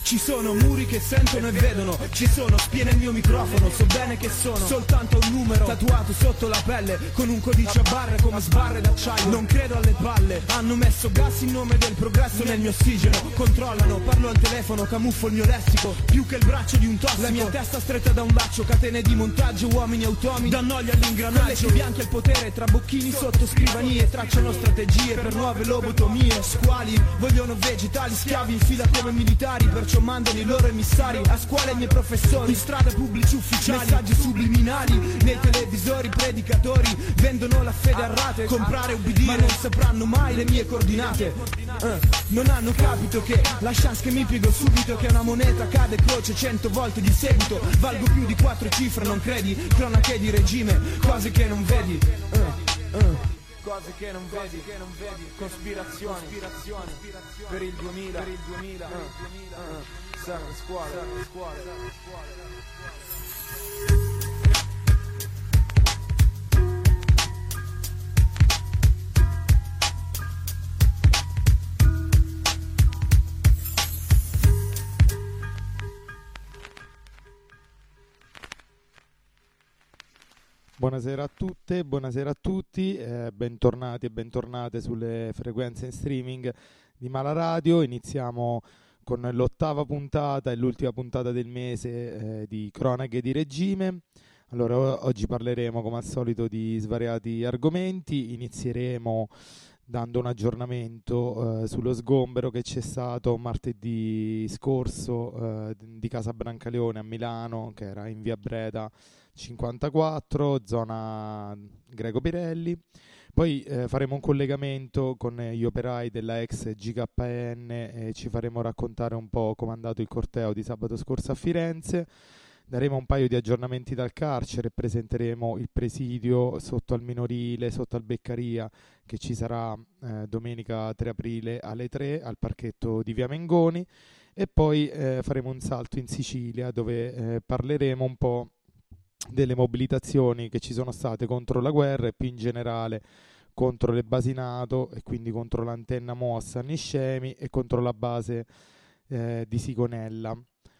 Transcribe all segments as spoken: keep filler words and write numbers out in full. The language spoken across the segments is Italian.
Ci sono muri che sentono e vedono, ci sono spie nel mio microfono, so bene che sono soltanto un numero tatuato sotto la pelle, con un codice a barre come sbarre d'acciaio. Non credo alle palle, hanno messo gas in nome del progresso nel mio ossigeno. Controllano, parlo al telefono, camuffo il mio lessico, più che il braccio di un tossico. La mia testa stretta da un laccio, catene di montaggio, uomini automi, danno olio all'ingranaggio. Bianchi al potere, tra bocchini sotto scrivanie, tracciano strategie per nuove lobotomie. Squali, vogliono vegetali, schiavi in fila come militari, perciò mandano i loro emissari a scuola i miei professori, in strada pubblici ufficiali, messaggi subliminali nei televisori, predicatori vendono la fede a rate, comprare e ubbidire, ma non sapranno mai le mie coordinate. uh, Non hanno capito che la chance che mi piego subito, che una moneta cade croce cento volte di seguito, valgo più di quattro cifre, non credi? Cronache di regime, cose che non vedi. uh, uh. Cose che non vedi, che non vedi, cospirazioni, cospirazioni per il duemila, per il duemila, uh, uh, serve scuola, serve scuola, serve scuola. Buonasera a tutte, buonasera a tutti, eh, bentornati e bentornate sulle frequenze in streaming di Mala Radio. Iniziamo con l'ottava puntata e l'ultima puntata del mese eh, di Cronache di Regime. Allora, o- oggi parleremo come al solito di svariati argomenti. Inizieremo dando un aggiornamento eh, sullo sgombero che c'è stato martedì scorso eh, di Casa Brancaleone a Milano, che era in via Breda cinquantaquattro, zona Greco Pirelli. Poi eh, faremo un collegamento con gli operai della ex G K N e ci faremo raccontare un po' com'è andato il corteo di sabato scorso a Firenze. Daremo un paio di aggiornamenti dal carcere, presenteremo il presidio sotto al minorile, sotto al Beccaria, che ci sarà eh, domenica tre aprile alle tre al parchetto di via Mengoni, e poi eh, faremo un salto in Sicilia dove eh, parleremo un po' delle mobilitazioni che ci sono state contro la guerra e più in generale contro le basi NATO, e quindi contro l'antenna mossa a Niscemi e contro la base eh, di Sigonella.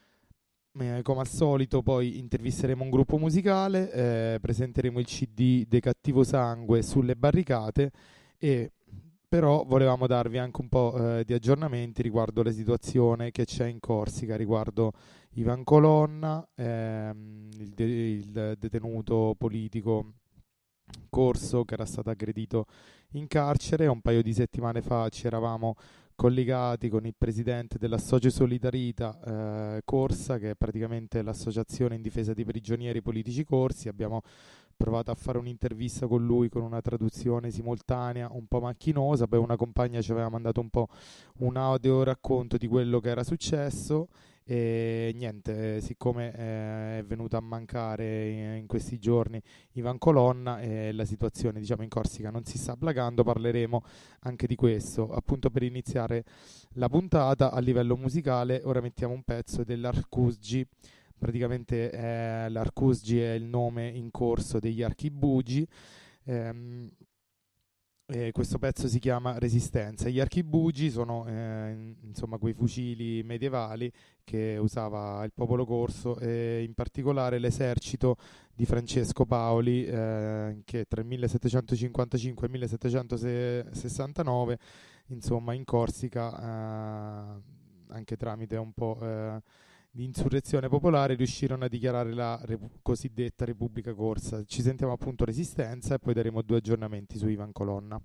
Eh, come al solito poi intervisteremo un gruppo musicale, eh, presenteremo il C D De Cattivo Sangue sulle barricate, e però volevamo darvi anche un po' eh, di aggiornamenti riguardo la situazione che c'è in Corsica, riguardo Ivan Colonna, ehm, il, de- il detenuto politico Corso, che era stato aggredito in carcere. Un paio di settimane fa ci eravamo collegati con il presidente dell'Associo Solidarita eh, Corsa, che è praticamente l'associazione in difesa dei prigionieri politici corsi. Abbiamo provato a fare un'intervista con lui con una traduzione simultanea un po' macchinosa, poi una compagna ci aveva mandato un po' un audio racconto di quello che era successo. E niente, siccome eh, è venuto a mancare in, in questi giorni Ivan Colonna e la situazione, diciamo, in Corsica non si sta placando, parleremo anche di questo. Appunto, per iniziare la puntata a livello musicale, ora mettiamo un pezzo dell'Arcusgi. Praticamente eh, l'Arcusgi è il nome in corso degli Archibugi. ehm, Eh, questo pezzo si chiama Resistenza. Gli archibugi sono eh, insomma quei fucili medievali che usava il popolo corso, e in particolare l'esercito di Francesco Paoli, eh, che tra il millesettecentocinquantacinque e il millesettecentosessantanove insomma in Corsica, eh, anche tramite un po' eh, di insurrezione popolare, riuscirono a dichiarare la rep- cosiddetta Repubblica Corsa. Ci sentiamo appunto Resistenza e poi daremo due aggiornamenti su Ivan Colonna.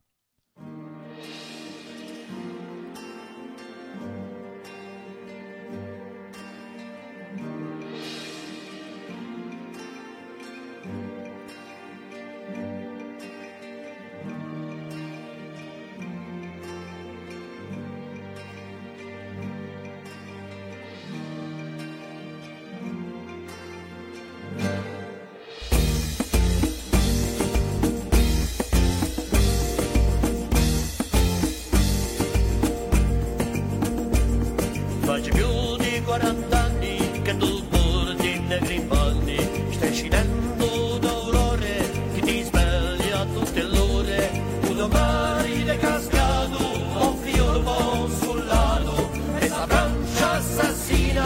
Faccio più di quaranta anni che tu porti nei Garibaldi, stai scendendo d'aurore che ti svegli a tutte le ore, un domani è cascato, un fiore po' sul lato, e sta brancia assassina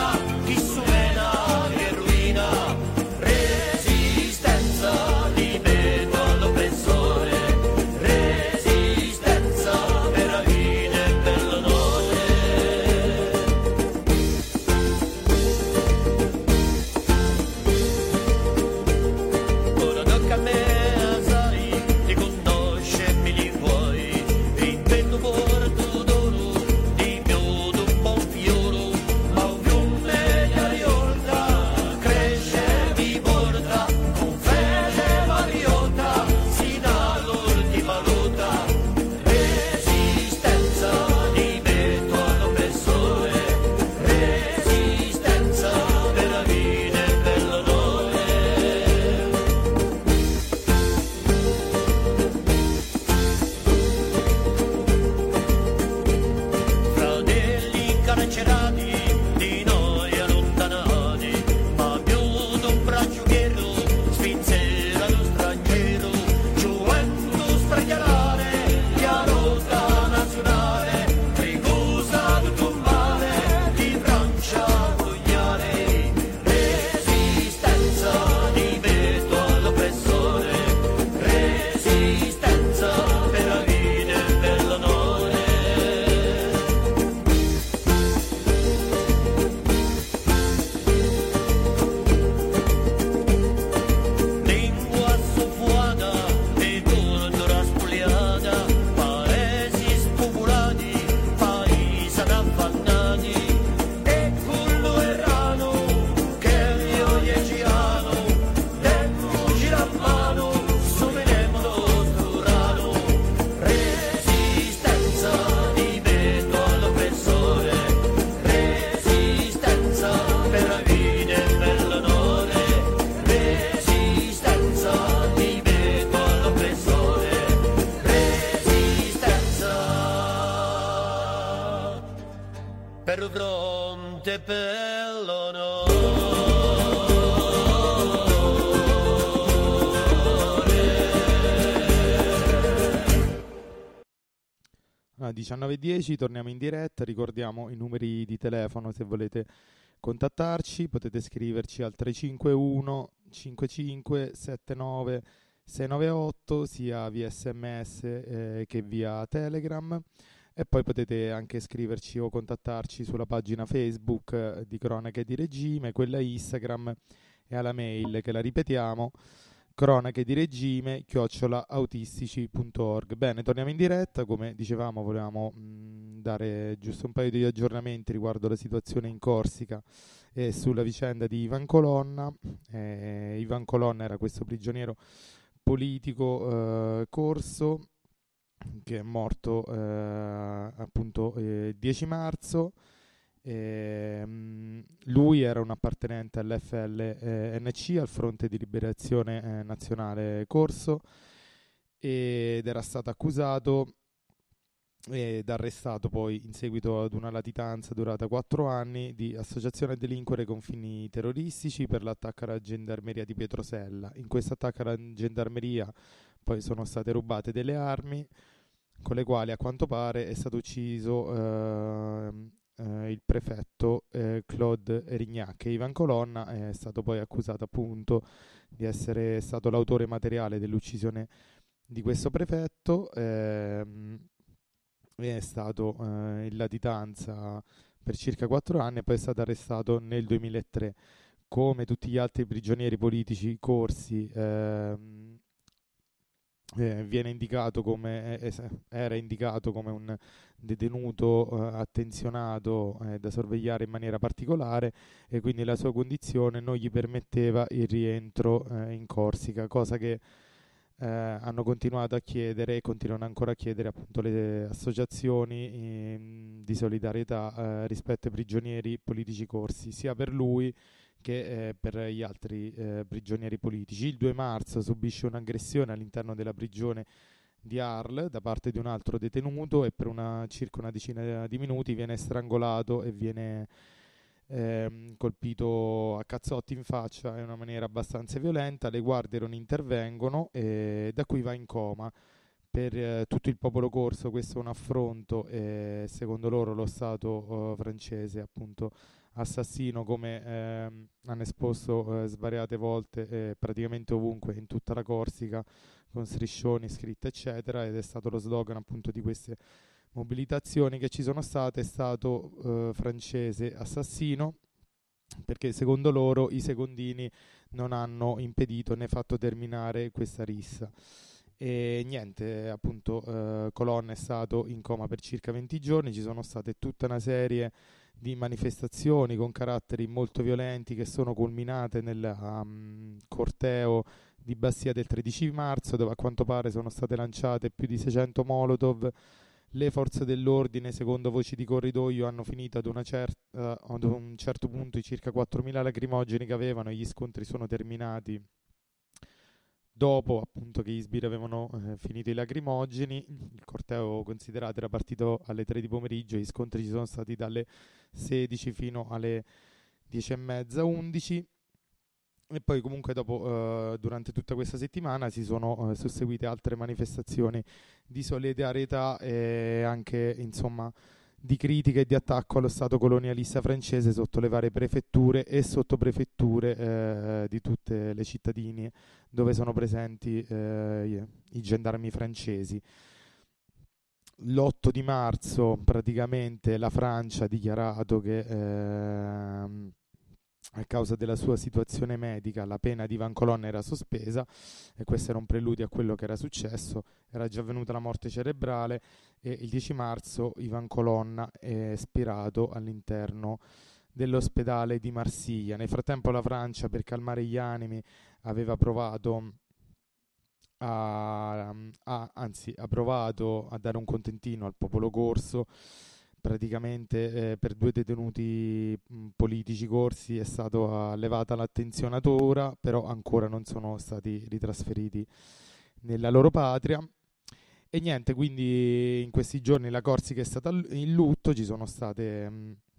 per fronte per l'onore. diciannove e dieci, torniamo in diretta, ricordiamo i numeri di telefono se volete contattarci, potete scriverci al tre cinque uno cinque cinque sette nove sei nove otto sia via sms eh, che via Telegram, e poi potete anche scriverci o contattarci sulla pagina Facebook eh, di Cronache di Regime, quella Instagram e alla mail che la ripetiamo, cronache di regime chiocciola autistici punto org. Bene, torniamo in diretta. Come dicevamo, volevamo mh, dare giusto un paio di aggiornamenti riguardo la situazione in Corsica e sulla vicenda di Ivan Colonna. Eh, Ivan Colonna era questo prigioniero politico eh, corso che è morto eh, appunto il eh, dieci marzo. E, mh, lui era un appartenente all'F L N C, al Fronte di Liberazione eh, Nazionale Corso, ed era stato accusato ed arrestato poi in seguito ad una latitanza durata quattro anni di associazione a delinquere con fini terroristici per l'attacco alla gendarmeria di Pietrosella. In questo attacco alla gendarmeria poi sono state rubate delle armi con le quali a quanto pare è stato ucciso eh, Uh, il prefetto uh, Claude Erignac. Ivan Colonna è stato poi accusato appunto di essere stato l'autore materiale dell'uccisione di questo prefetto, ehm, è stato uh, in latitanza per circa quattro anni e poi è stato arrestato nel duemilatré. Come tutti gli altri prigionieri politici corsi, ehm, Eh, viene indicato come eh, era indicato come un detenuto eh, attenzionato eh, da sorvegliare in maniera particolare, e quindi la sua condizione non gli permetteva il rientro eh, in Corsica, cosa che eh, hanno continuato a chiedere e continuano ancora a chiedere appunto le associazioni eh, di solidarietà eh, rispetto ai prigionieri politici corsi, sia per lui che eh, per gli altri eh, prigionieri politici. Il due marzo subisce un'aggressione all'interno della prigione di Arles da parte di un altro detenuto e per una, circa una decina di minuti viene strangolato e viene ehm, colpito a cazzotti in faccia in una maniera abbastanza violenta. Le guardie non intervengono e da qui va in coma. Per eh, tutto il popolo corso questo è un affronto e secondo loro lo Stato eh, francese appunto assassino, come ehm, hanno esposto eh, svariate volte eh, praticamente ovunque in tutta la Corsica con striscioni, scritte eccetera, ed è stato lo slogan appunto di queste mobilitazioni che ci sono state, è stato eh, francese assassino, perché secondo loro i secondini non hanno impedito né fatto terminare questa rissa. E niente, appunto eh, Colonna è stato in coma per circa venti giorni, ci sono state tutta una serie di manifestazioni con caratteri molto violenti che sono culminate nel um, corteo di Bastia del tredici marzo, dove a quanto pare sono state lanciate più di seicento molotov. Le forze dell'ordine, secondo voci di corridoio, hanno finito ad, una cer- uh, ad un certo punto i circa quattromila lacrimogeni che avevano, e gli scontri sono terminati dopo appunto che gli sbirri avevano eh, finito i lacrimogeni. Il corteo, considerato, era partito alle tre di pomeriggio, gli scontri ci sono stati dalle sedici fino alle dieci e mezza, undici, e poi comunque dopo eh, durante tutta questa settimana si sono eh, susseguite altre manifestazioni di solidarietà e anche insomma di critica e di attacco allo Stato colonialista francese sotto le varie prefetture e sottoprefetture eh, di tutte le cittadine dove sono presenti eh, i gendarmi francesi. L'otto di marzo praticamente la Francia ha dichiarato che eh, a causa della sua situazione medica la pena di Ivan Colonna era sospesa, e questo era un preludio a quello che era successo. Era già avvenuta la morte cerebrale e il dieci marzo Ivan Colonna è espirato all'interno dell'ospedale di Marsiglia. Nel frattempo la Francia, per calmare gli animi, aveva provato a, a anzi ha provato a dare un contentino al popolo corso. Praticamente eh, per due detenuti mh, politici corsi è stata levata l'attenzionatura, però ancora non sono stati ritrasferiti nella loro patria. E niente, quindi in questi giorni la Corsica è stata in lutto, ci sono state mh,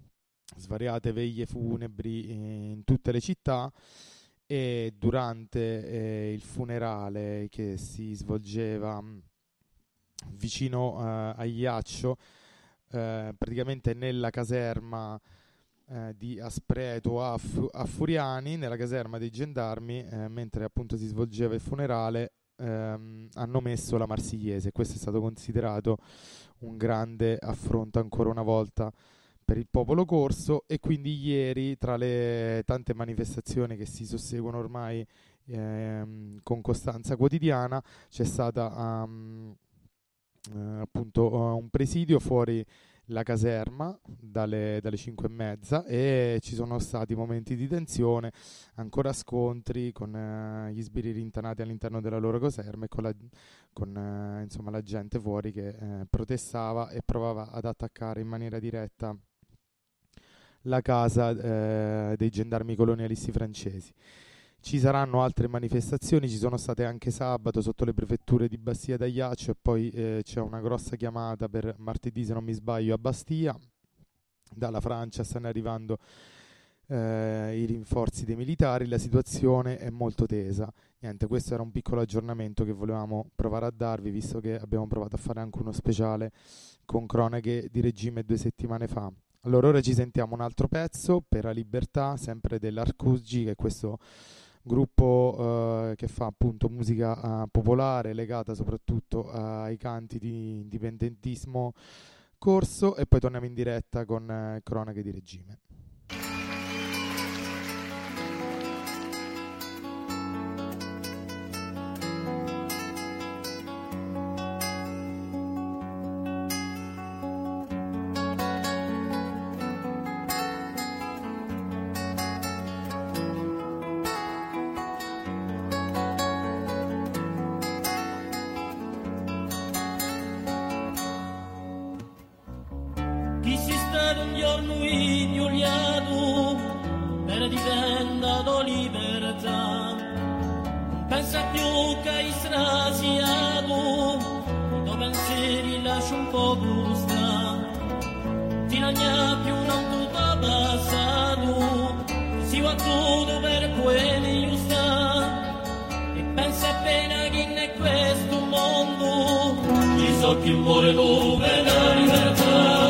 svariate veglie funebri in tutte le città, e durante eh, il funerale che si svolgeva vicino eh, a Iaccio, eh, praticamente nella caserma eh, di Aspreto a, Fu- a Furiani, nella caserma dei gendarmi, eh, mentre appunto si svolgeva il funerale, ehm, hanno messo la Marsigliese. Questo è stato considerato un grande affronto ancora una volta per il popolo corso, e quindi ieri, tra le tante manifestazioni che si susseguono ormai ehm, con costanza quotidiana, c'è stata um, eh, appunto uh, un presidio fuori la caserma dalle, dalle cinque e mezza, e ci sono stati momenti di tensione, ancora scontri con uh, gli sbirri rintanati all'interno della loro caserma, e con, la, con uh, insomma, la gente fuori che uh, protestava e provava ad attaccare in maniera diretta la casa eh, dei gendarmi colonialisti francesi. Ci saranno altre manifestazioni, ci sono state anche sabato sotto le prefetture di Bastia d'Ajaccio, e poi eh, c'è una grossa chiamata per martedì, se non mi sbaglio, a Bastia. Dalla Francia stanno arrivando eh, i rinforzi dei militari, la situazione è molto tesa. Niente, questo era un piccolo aggiornamento che volevamo provare a darvi, visto che abbiamo provato a fare anche uno speciale con cronache di regime due settimane fa. Allora ora ci sentiamo un altro pezzo per la libertà, sempre dell'Arcusgi, che è questo gruppo eh, che fa appunto musica eh, popolare, legata soprattutto eh, ai canti di indipendentismo corso, e poi torniamo in diretta con eh, cronache di regime. Chi si sta un giorno ignoriato per diventare libertà, pensa più che hai strasiato, i pensieri lascia un po' gusta, ti non ha più un tutto passato, si va tutto per quelli giusta, e pensa appena che in questo mondo ci so chi muore dove la libertà.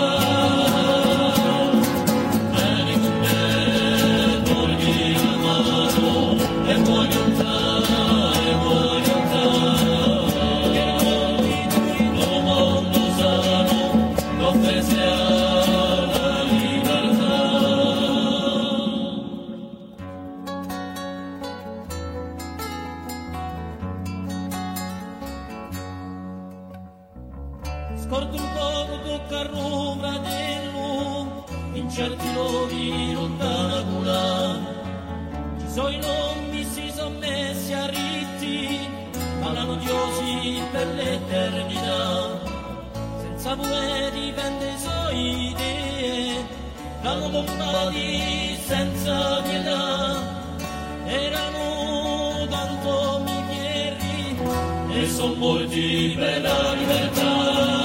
Scordo un poco tocca a Roma, fratello, in certi luoghi lontana cura, ci sono i nomi si sono messi a ritti, parlano diosi per l'eternità, senza poeti vende i suoi idee, l'hanno bombati senza pietà, erano tanto migliori e sono morti per la libertà.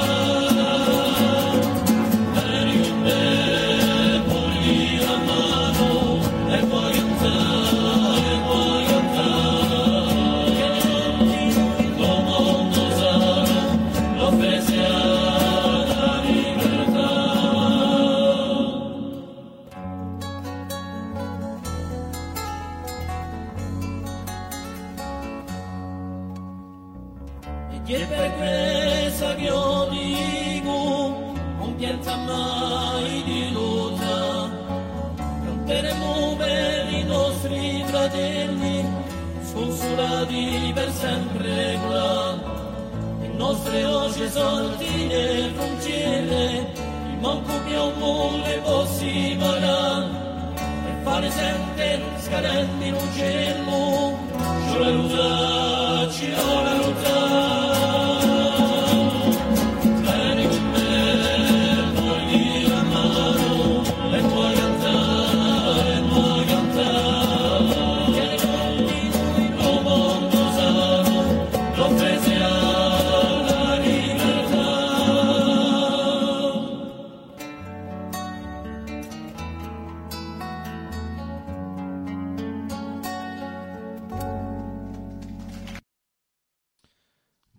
E per questo che io dico, non piensa mai di lotta, canteremo per i nostri fratelli, sconsolati per sempre qua, le nostre voci sorti nelle frontiere, il manco più non le possi parare, e fare sentire scadenti in un cielo, c'è la luce, c'è la luce.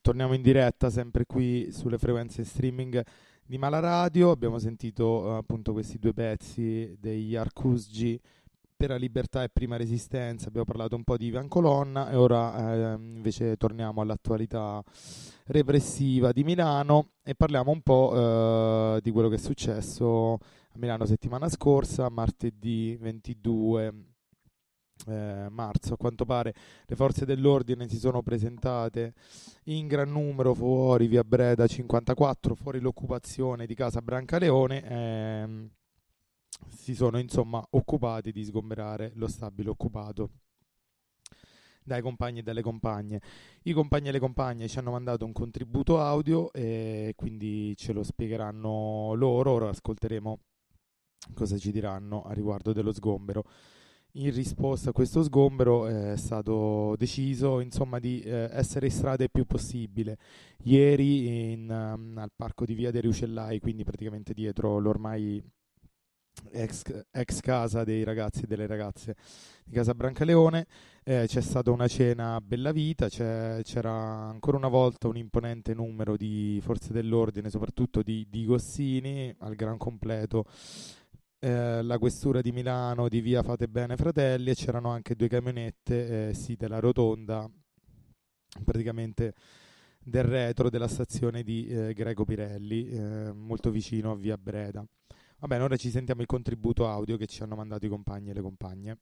torniamo in diretta sempre qui sulle frequenze streaming di Malaradio. Abbiamo sentito uh, appunto questi due pezzi degli Arcusgi, Per la libertà e Prima Resistenza. Abbiamo parlato un po' di Ivan Colonna e ora eh, invece torniamo all'attualità repressiva di Milano e parliamo un po' eh, di quello che è successo a Milano settimana scorsa, martedì ventidue eh, marzo. A quanto pare le forze dell'ordine si sono presentate in gran numero fuori via Breda cinquantaquattro, fuori l'occupazione di casa Brancaleone. Ehm, si sono insomma occupati di sgomberare lo stabile occupato dai compagni e dalle compagne. I compagni e le compagne ci hanno mandato un contributo audio e quindi ce lo spiegheranno loro. Ora ascolteremo cosa ci diranno a riguardo dello sgombero. In risposta a questo sgombero è stato deciso insomma di eh, essere in strada il più possibile. Ieri in, um, al parco di Via dei Rucellai, quindi praticamente dietro l'ormai Ex, ex casa dei ragazzi e delle ragazze di casa Brancaleone, eh, c'è stata una cena a bella vita, c'è, c'era ancora una volta un imponente numero di forze dell'ordine, soprattutto di, di Gossini al gran completo, eh, la questura di Milano di via Fate Bene Fratelli, e c'erano anche due camionette eh, site alla rotonda praticamente del retro della stazione di eh, Greco Pirelli, eh, molto vicino a via Breda. Va bene, ora ci sentiamo il contributo audio che ci hanno mandato i compagni e le compagne.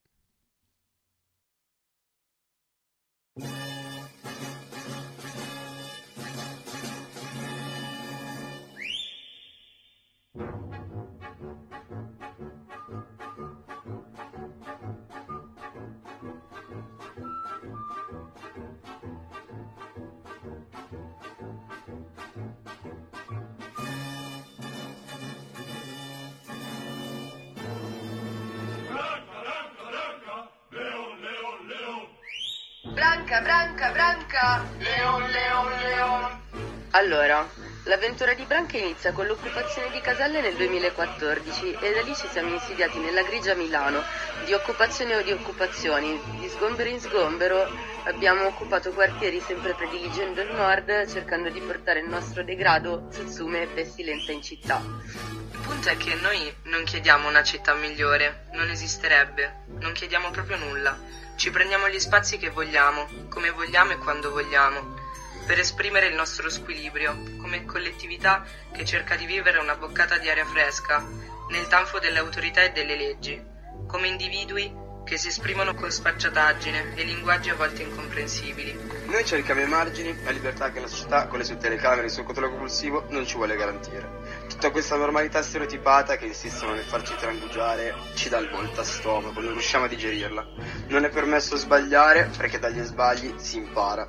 Branca, Branca, Branca! Leon, Leon, Leon! Allora, l'avventura di Branca inizia con l'occupazione di Caselle nel duemilaquattordici e da lì ci siamo insidiati nella grigia Milano, di occupazioni o di occupazioni, di sgombero in sgombero. Abbiamo occupato quartieri sempre prediligendo il nord, cercando di portare il nostro degrado, zuzzume e pestilenza in città. Il punto è che noi non chiediamo una città migliore, non esisterebbe, non chiediamo proprio nulla. Ci prendiamo gli spazi che vogliamo, come vogliamo e quando vogliamo, per esprimere il nostro squilibrio, come collettività che cerca di vivere una boccata di aria fresca, nel tanfo delle autorità e delle leggi, come individui che si esprimono con sfacciataggine e linguaggi a volte incomprensibili. Noi cerchiamo i margini, la libertà che la società, con le sue telecamere e il suo controllo compulsivo, non ci vuole garantire. Tutta questa normalità stereotipata che insistono nel farci trangugiare ci dà il volto a stomaco, non riusciamo a digerirla. Non è permesso sbagliare, perché dagli sbagli si impara.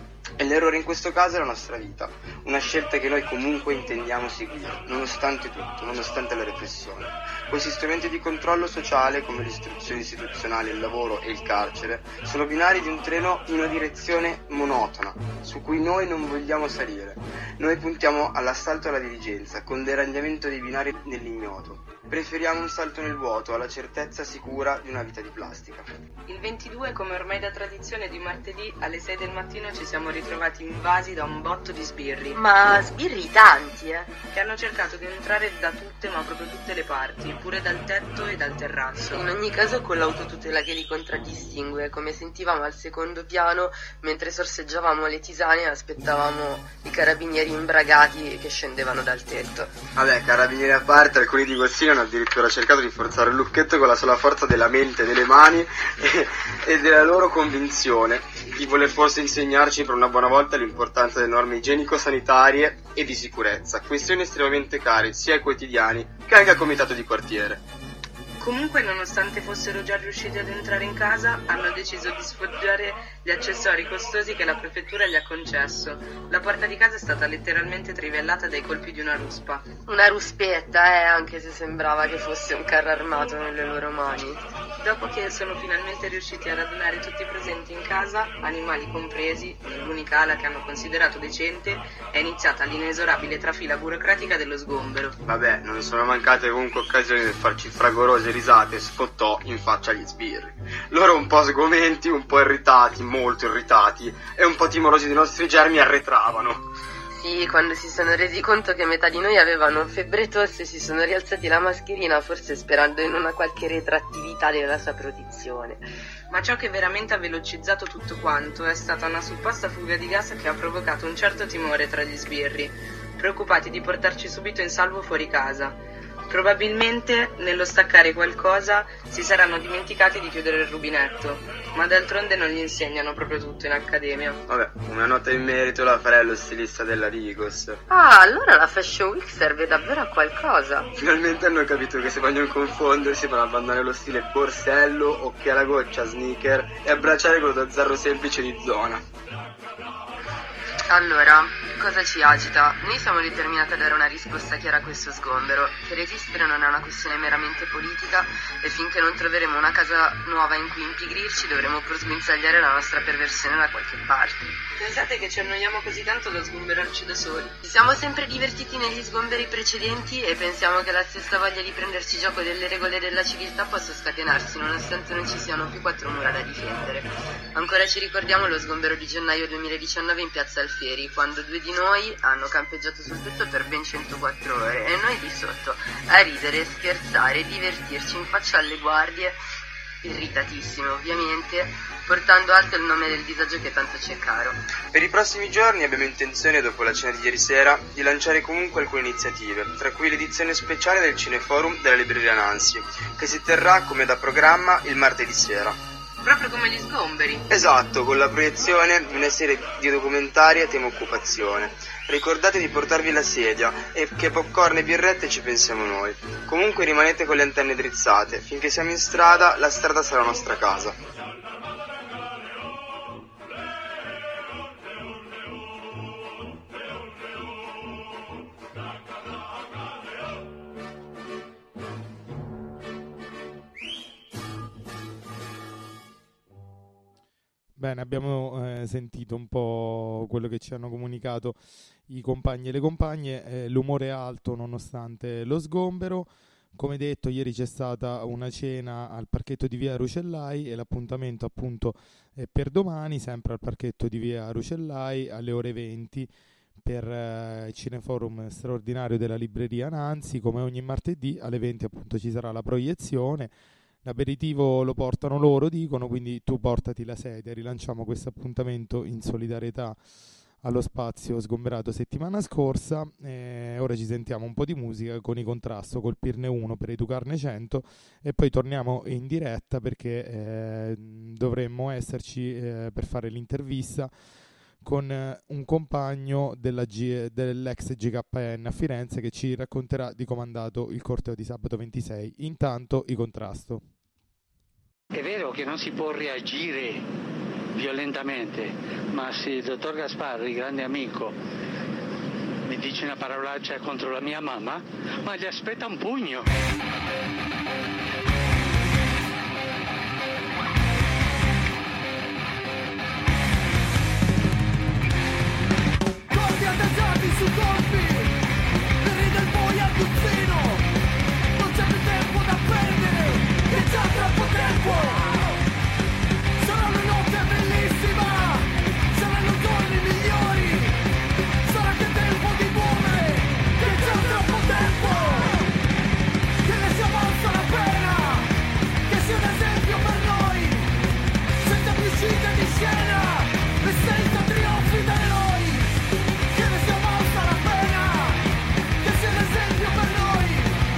E l'errore in questo caso è la nostra vita, una scelta che noi comunque intendiamo seguire, nonostante tutto, nonostante la repressione. Questi strumenti di controllo sociale, come l'istruzione istituzionale, il lavoro e il carcere, sono binari di un treno in una direzione monotona, su cui noi non vogliamo salire. Noi puntiamo all'assalto alla diligenza, con deragliamento dei binari nell'ignoto. Preferiamo un salto nel vuoto alla certezza sicura di una vita di plastica. Il ventidue, come ormai da tradizione, di martedì alle sei del mattino ci siamo ritrovati invasi da un botto di sbirri. Ma sbirri tanti, eh? Che hanno cercato di entrare da tutte, ma proprio tutte le parti, pure dal tetto e dal terrazzo. In ogni caso con l'autotutela che li contraddistingue, come sentivamo al secondo piano, mentre sorseggiavamo le tisane e aspettavamo i carabinieri imbragati che scendevano dal tetto. Vabbè, carabinieri a parte, alcuni di Gossini hanno addirittura cercato di forzare il lucchetto con la sola forza della mente, delle mani e, e della loro convinzione di voler forse insegnarci per una buona volta l'importanza delle norme igienico-sanitarie e di sicurezza, questioni estremamente care sia ai quotidiani che anche al comitato di quartiere. Comunque, nonostante fossero già riusciti ad entrare in casa, hanno deciso di sfoggiare gli accessori costosi che la prefettura gli ha concesso. La porta di casa è stata letteralmente trivellata dai colpi di una ruspa. Una ruspetta, eh, anche se sembrava che fosse un carro armato nelle loro mani. Dopo che sono finalmente riusciti a radunare tutti i presenti in casa, animali compresi, nell'unica ala che hanno considerato decente, è iniziata l'inesorabile trafila burocratica dello sgombero. Vabbè, non sono mancate comunque occasioni per farci fragorose numerose risate sfottò in faccia agli sbirri. Loro un po' sgomenti, un po' irritati, molto irritati, e un po' timorosi dei nostri germi arretravano. Sì, quando si sono resi conto che metà di noi avevano febbre e tosse, si sono rialzati la mascherina, forse sperando in una qualche retroattività della sua protezione. Ma ciò che veramente ha velocizzato tutto quanto è stata una supposta fuga di gas che ha provocato un certo timore tra gli sbirri, preoccupati di portarci subito in salvo fuori casa. Probabilmente, nello staccare qualcosa, si saranno dimenticati di chiudere il rubinetto, ma d'altronde non gli insegnano proprio tutto in accademia. Vabbè, una nota in merito la farei allo stilista della Digos. Ah, allora la Fashion Week serve davvero a qualcosa. Finalmente hanno capito che se vogliono confondersi vanno a abbandonare lo stile borsello, occhi alla goccia, sneaker e abbracciare quello da zarro semplice di zona. Allora, cosa ci agita? Noi siamo determinati a dare una risposta chiara a questo sgombero, che resistere non è una questione meramente politica e finché non troveremo una casa nuova in cui impigrirci dovremo pur sguinzagliare la nostra perversione da qualche parte. Pensate che ci annoiamo così tanto da sgomberarci da soli? Ci siamo sempre divertiti negli sgomberi precedenti e pensiamo che la stessa voglia di prenderci gioco delle regole della civiltà possa scatenarsi nonostante non ci siano più quattro mura da difendere. Ancora ci ricordiamo lo sgombero di gennaio duemiladiciannove in piazza Alfieri, quando due di noi hanno campeggiato sul tetto per ben centoquattro ore e noi di sotto a ridere, scherzare, divertirci in faccia alle guardie, irritatissime ovviamente, portando alto il nome del disagio che tanto ci è caro. Per i prossimi giorni abbiamo intenzione, dopo la cena di ieri sera, di lanciare comunque alcune iniziative, tra cui l'edizione speciale del Cineforum della libreria Nancy, che si terrà come da programma il martedì sera. Proprio come gli sgomberi. Esatto, con la proiezione di una serie di documentari a tema occupazione. Ricordate di portarvi la sedia e che popcorn e birrette ci pensiamo noi. Comunque rimanete con le antenne drizzate. Finché siamo in strada, la strada sarà nostra casa. Bene, abbiamo eh, sentito un po' quello che ci hanno comunicato i compagni e le compagne, eh, l'umore alto nonostante lo sgombero. Come detto, ieri c'è stata una cena al parchetto di via Rucellai e l'appuntamento appunto è per domani, sempre al parchetto di via Rucellai alle ore venti per eh, il Cineforum straordinario della libreria Nancy. Come ogni martedì alle venti appunto ci sarà la proiezione. L'aperitivo lo portano loro, dicono, quindi tu portati la sedia. Rilanciamo questo appuntamento in solidarietà allo spazio sgomberato settimana scorsa. E ora ci sentiamo un po' di musica con i Contrasto, colpirne uno per educarne cento, e poi torniamo in diretta perché eh, dovremmo esserci eh, per fare l'intervista con eh, un compagno della G- dell'ex G K N a Firenze che ci racconterà di come è andato il corteo di sabato ventisei. Intanto i Contrasto. È vero che non si può reagire violentamente, ma se il dottor Gasparri, grande amico, mi dice una parolaccia contro la mia mamma, ma gli aspetta un pugno. Su colpi, per del poi al cuzzino, non c'è più tempo da perdere, che già troppo tempo. Sarà una notte bellissima, saranno giorni migliori, sarà che tempo di muovere, che già troppo tempo. Che ne sia valsa la pena, che sia un esempio per noi, senza più uscite di scena, e senza trionfi da eroi. Che ne sia valsa la pena, che sia un esempio per noi,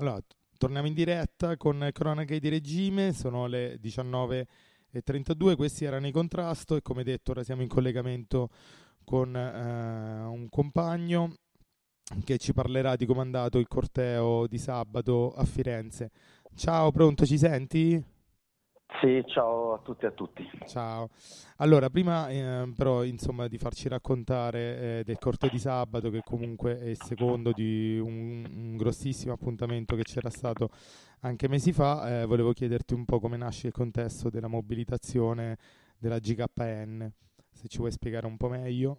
Allora, t- torniamo in diretta con Cronache di Regime, sono le diciannove e trentadue, questi erano i Contrasto e come detto ora siamo in collegamento con eh, un compagno che ci parlerà di come è andato il corteo di sabato a Firenze. Ciao, pronto, ci senti? Sì, ciao a tutti e a tutti. Ciao. Allora, prima eh, però insomma di farci raccontare eh, del corteo di sabato, che comunque è il secondo di un, un grossissimo appuntamento che c'era stato anche mesi fa, eh, volevo chiederti un po' come nasce il contesto della mobilitazione della G K N, se ci vuoi spiegare un po' meglio.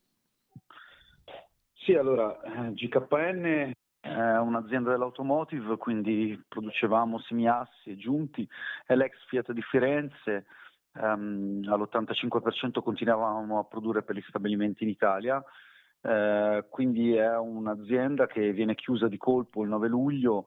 Sì, allora, eh, G K N è un'azienda dell'automotive, quindi producevamo semiassi e giunti, è l'ex Fiat di Firenze, ehm, all'ottantacinque per cento continuavamo a produrre per gli stabilimenti in Italia, eh, quindi è un'azienda che viene chiusa di colpo il nove luglio,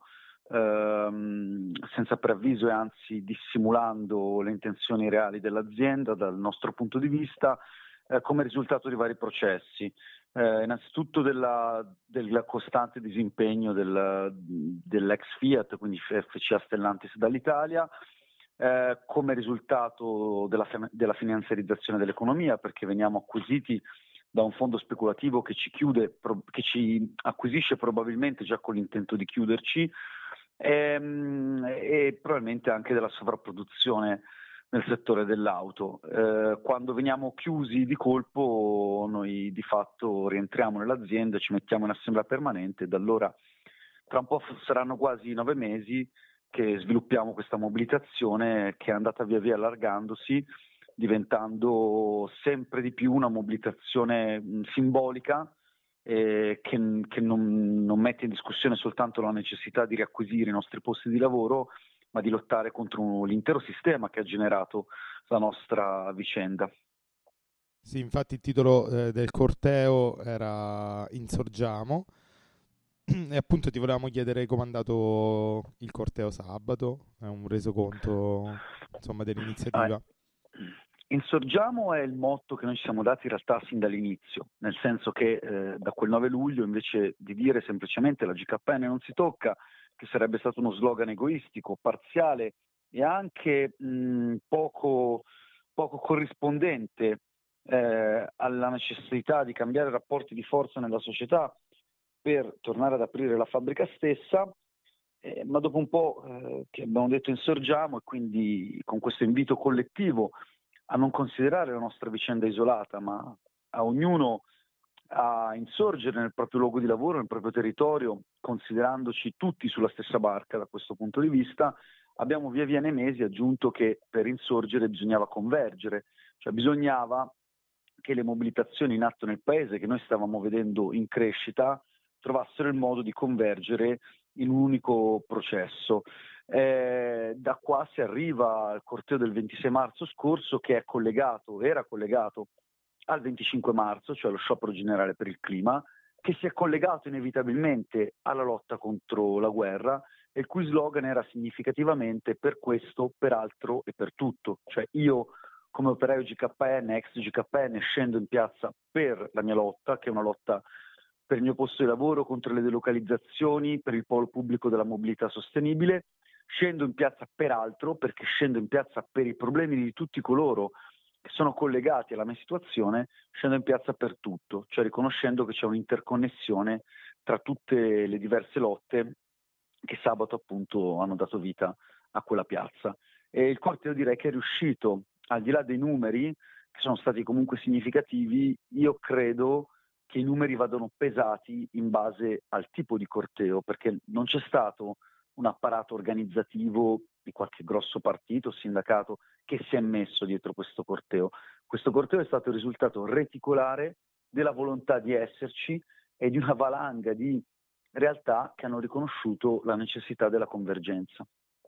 ehm, senza preavviso e anzi dissimulando le intenzioni reali dell'azienda dal nostro punto di vista, eh, come risultato di vari processi. Eh, innanzitutto della, del costante disimpegno del, dell'ex Fiat, quindi F C A Stellantis dall'Italia, eh, come risultato della, della finanziarizzazione dell'economia, perché veniamo acquisiti da un fondo speculativo che ci chiude, che ci acquisisce probabilmente già con l'intento di chiuderci, ehm, e probabilmente anche della sovrapproduzione nel settore dell'auto. Eh, quando veniamo chiusi di colpo noi di fatto rientriamo nell'azienda, ci mettiamo in assemblea permanente e da allora tra un po' saranno quasi nove mesi che sviluppiamo questa mobilitazione che è andata via via allargandosi, diventando sempre di più una mobilitazione mh, simbolica eh, che, che non, non mette in discussione soltanto la necessità di riacquisire i nostri posti di lavoro, ma di lottare contro l'intero sistema che ha generato la nostra vicenda. Sì, infatti il titolo eh, del corteo era Insorgiamo e appunto ti volevamo chiedere come è andato il corteo sabato, è un resoconto insomma dell'iniziativa. Eh, Insorgiamo è il motto che noi ci siamo dati in realtà sin dall'inizio, nel senso che eh, da quel nove luglio invece di dire semplicemente la G K N non si tocca, che sarebbe stato uno slogan egoistico, parziale e anche mh, poco, poco corrispondente eh, alla necessità di cambiare rapporti di forza nella società per tornare ad aprire la fabbrica stessa, eh, ma dopo un po' eh, che abbiamo detto insorgiamo e quindi con questo invito collettivo a non considerare la nostra vicenda isolata, ma a ognuno a insorgere nel proprio luogo di lavoro, nel proprio territorio, considerandoci tutti sulla stessa barca da questo punto di vista, abbiamo via via nei mesi aggiunto che per insorgere bisognava convergere, cioè bisognava che le mobilitazioni in atto nel paese, che noi stavamo vedendo in crescita, trovassero il modo di convergere in un unico processo. Eh, da qua si arriva al corteo del ventisei marzo scorso, che è collegato, era collegato al venticinque marzo, cioè lo sciopero generale per il clima, che si è collegato inevitabilmente alla lotta contro la guerra e il cui slogan era significativamente per questo, per altro e per tutto. Cioè io come operaio G K N, ex G K N, scendo in piazza per la mia lotta, che è una lotta per il mio posto di lavoro, contro le delocalizzazioni, per il polo pubblico della mobilità sostenibile, scendo in piazza per altro, perché scendo in piazza per i problemi di tutti coloro che sono collegati alla mia situazione, scendo in piazza per tutto, cioè riconoscendo che c'è un'interconnessione tra tutte le diverse lotte che sabato appunto hanno dato vita a quella piazza. E il corteo direi che è riuscito, al di là dei numeri, che sono stati comunque significativi, io credo che i numeri vadano pesati in base al tipo di corteo, perché non c'è stato un apparato organizzativo di qualche grosso partito, sindacato, che si è messo dietro questo corteo. Questo corteo è stato il risultato reticolare della volontà di esserci e di una valanga di realtà che hanno riconosciuto la necessità della convergenza.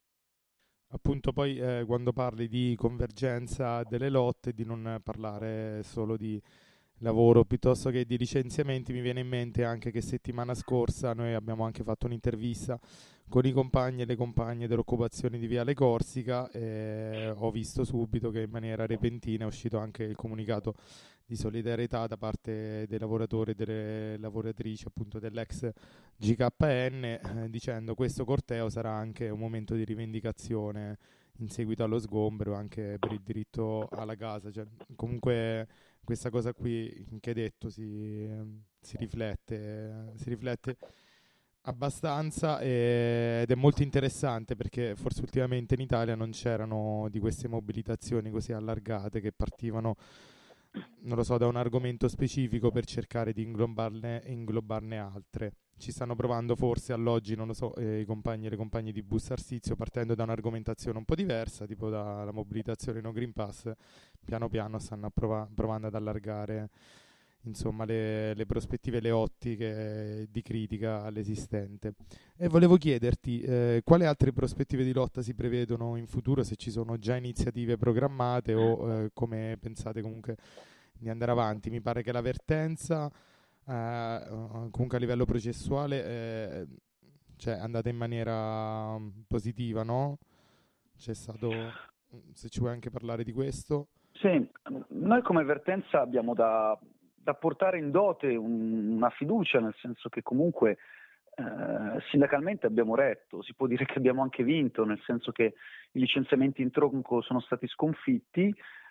Appunto poi eh, quando parli di convergenza delle lotte, di non parlare solo di lavoro piuttosto che di licenziamenti, mi viene in mente anche che settimana scorsa noi abbiamo anche fatto un'intervista con i compagni e le compagne dell'occupazione di Viale Corsica e ho visto subito che in maniera repentina è uscito anche il comunicato di solidarietà da parte dei lavoratori e delle lavoratrici appunto dell'ex G K N, eh, dicendo questo corteo sarà anche un momento di rivendicazione in seguito allo sgombero anche per il diritto alla casa. Cioè, comunque questa cosa qui che hai detto si, si riflette si riflette abbastanza e, ed è molto interessante, perché forse ultimamente in Italia non c'erano di queste mobilitazioni così allargate che partivano, non lo so, da un argomento specifico per cercare di inglobarne, inglobarne altre. Ci stanno provando forse all'oggi, non lo so, eh, i compagni e le compagne di Busto Arsizio, partendo da un'argomentazione un po' diversa, tipo dalla mobilitazione no Green Pass, piano piano stanno prov- provando ad allargare insomma le, le prospettive, le ottiche di critica all'esistente. E volevo chiederti eh, quali altre prospettive di lotta si prevedono in futuro, se ci sono già iniziative programmate o eh, come pensate comunque di andare avanti. Mi pare che la vertenza eh, comunque a livello processuale eh, cioè è andata in maniera positiva, no? C'è stato, se ci vuoi anche parlare di questo. Sì, noi come vertenza abbiamo da da portare in dote un, una fiducia, nel senso che comunque eh, sindacalmente abbiamo retto, si può dire che abbiamo anche vinto, nel senso che i licenziamenti in tronco sono stati sconfitti,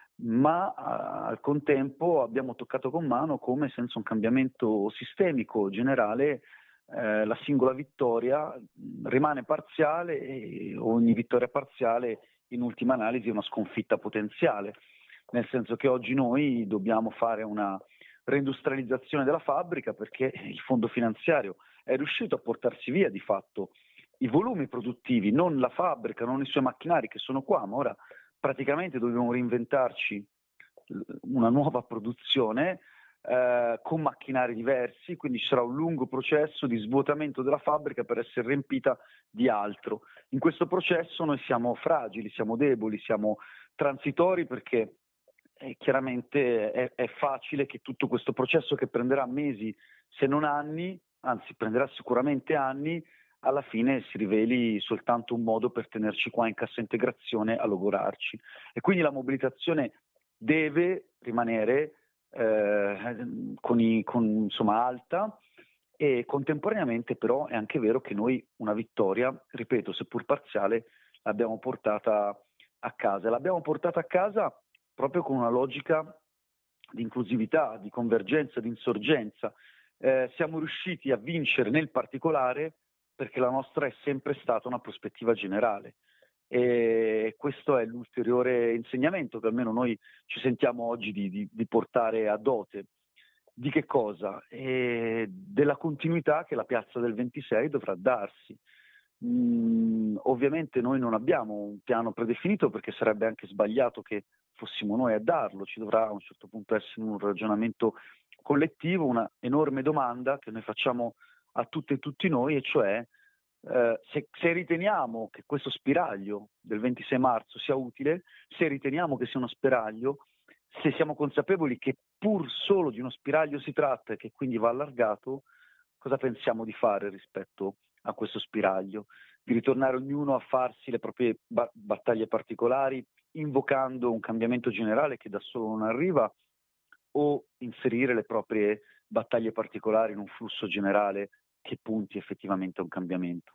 ma a, al contempo abbiamo toccato con mano come senza un cambiamento sistemico generale eh, la singola vittoria rimane parziale e ogni vittoria parziale in ultima analisi è una sconfitta potenziale, nel senso che oggi noi dobbiamo fare una reindustrializzazione della fabbrica perché il fondo finanziario è riuscito a portarsi via di fatto i volumi produttivi, non la fabbrica, non i suoi macchinari che sono qua, ma ora praticamente dobbiamo reinventarci una nuova produzione eh, con macchinari diversi, quindi ci sarà un lungo processo di svuotamento della fabbrica per essere riempita di altro. In questo processo noi siamo fragili, siamo deboli, siamo transitori perché E chiaramente è, è facile che tutto questo processo che prenderà mesi se non anni, anzi prenderà sicuramente anni, alla fine si riveli soltanto un modo per tenerci qua in cassa integrazione a logorarci. E quindi la mobilitazione deve rimanere eh, con i, con, insomma, alta, e contemporaneamente però è anche vero che noi una vittoria, ripeto, seppur parziale, l'abbiamo portata a casa. L'abbiamo portata a casa proprio con una logica di inclusività, di convergenza, di insorgenza. Eh, siamo riusciti a vincere nel particolare perché la nostra è sempre stata una prospettiva generale. E questo è l'ulteriore insegnamento che almeno noi ci sentiamo oggi di, di, di portare a dote. Di che cosa? E della continuità che la piazza del ventisei dovrà darsi. Mm, ovviamente noi non abbiamo un piano predefinito perché sarebbe anche sbagliato che fossimo noi a darlo, ci dovrà a un certo punto essere un ragionamento collettivo, una enorme domanda che noi facciamo a tutte e tutti noi, e cioè eh, se, se riteniamo che questo spiraglio del ventisei marzo sia utile, se riteniamo che sia uno spiraglio, se siamo consapevoli che pur solo di uno spiraglio si tratta e che quindi va allargato, cosa pensiamo di fare rispetto a questo spiraglio? Di ritornare ognuno a farsi le proprie ba- battaglie particolari, invocando un cambiamento generale che da solo non arriva, o inserire le proprie battaglie particolari in un flusso generale che punti effettivamente a un cambiamento?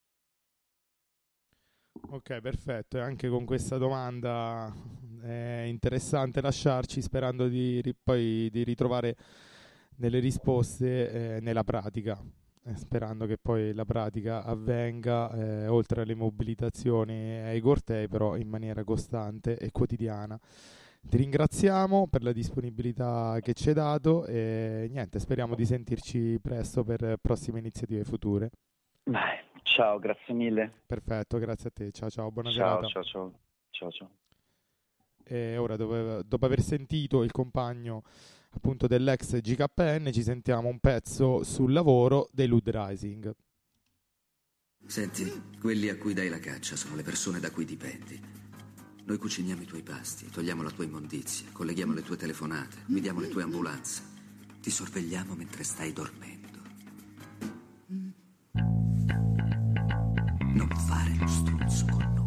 Ok, perfetto. E anche con questa domanda è interessante lasciarci, sperando di ri- poi di ritrovare delle risposte eh, nella pratica, eh, sperando che poi la pratica avvenga eh, oltre alle mobilitazioni e ai cortei, però in maniera costante e quotidiana. Ti ringraziamo per la disponibilità che ci hai dato e niente, speriamo di sentirci presto per prossime iniziative future. Beh, ciao, grazie mille. Perfetto, grazie a te. Ciao ciao, buona ciao, serata. Ciao ciao ciao ciao. E ora dopo, dopo aver sentito il compagno appunto dell'ex G K N, ci sentiamo un pezzo sul lavoro dei Lud Rising. Senti, quelli a cui dai la caccia sono le persone da cui dipendi. Noi cuciniamo i tuoi pasti, togliamo la tua immondizia, colleghiamo le tue telefonate, guidiamo le tue ambulanze. Ti sorvegliamo mentre stai dormendo. Non fare lo struzzo con noi.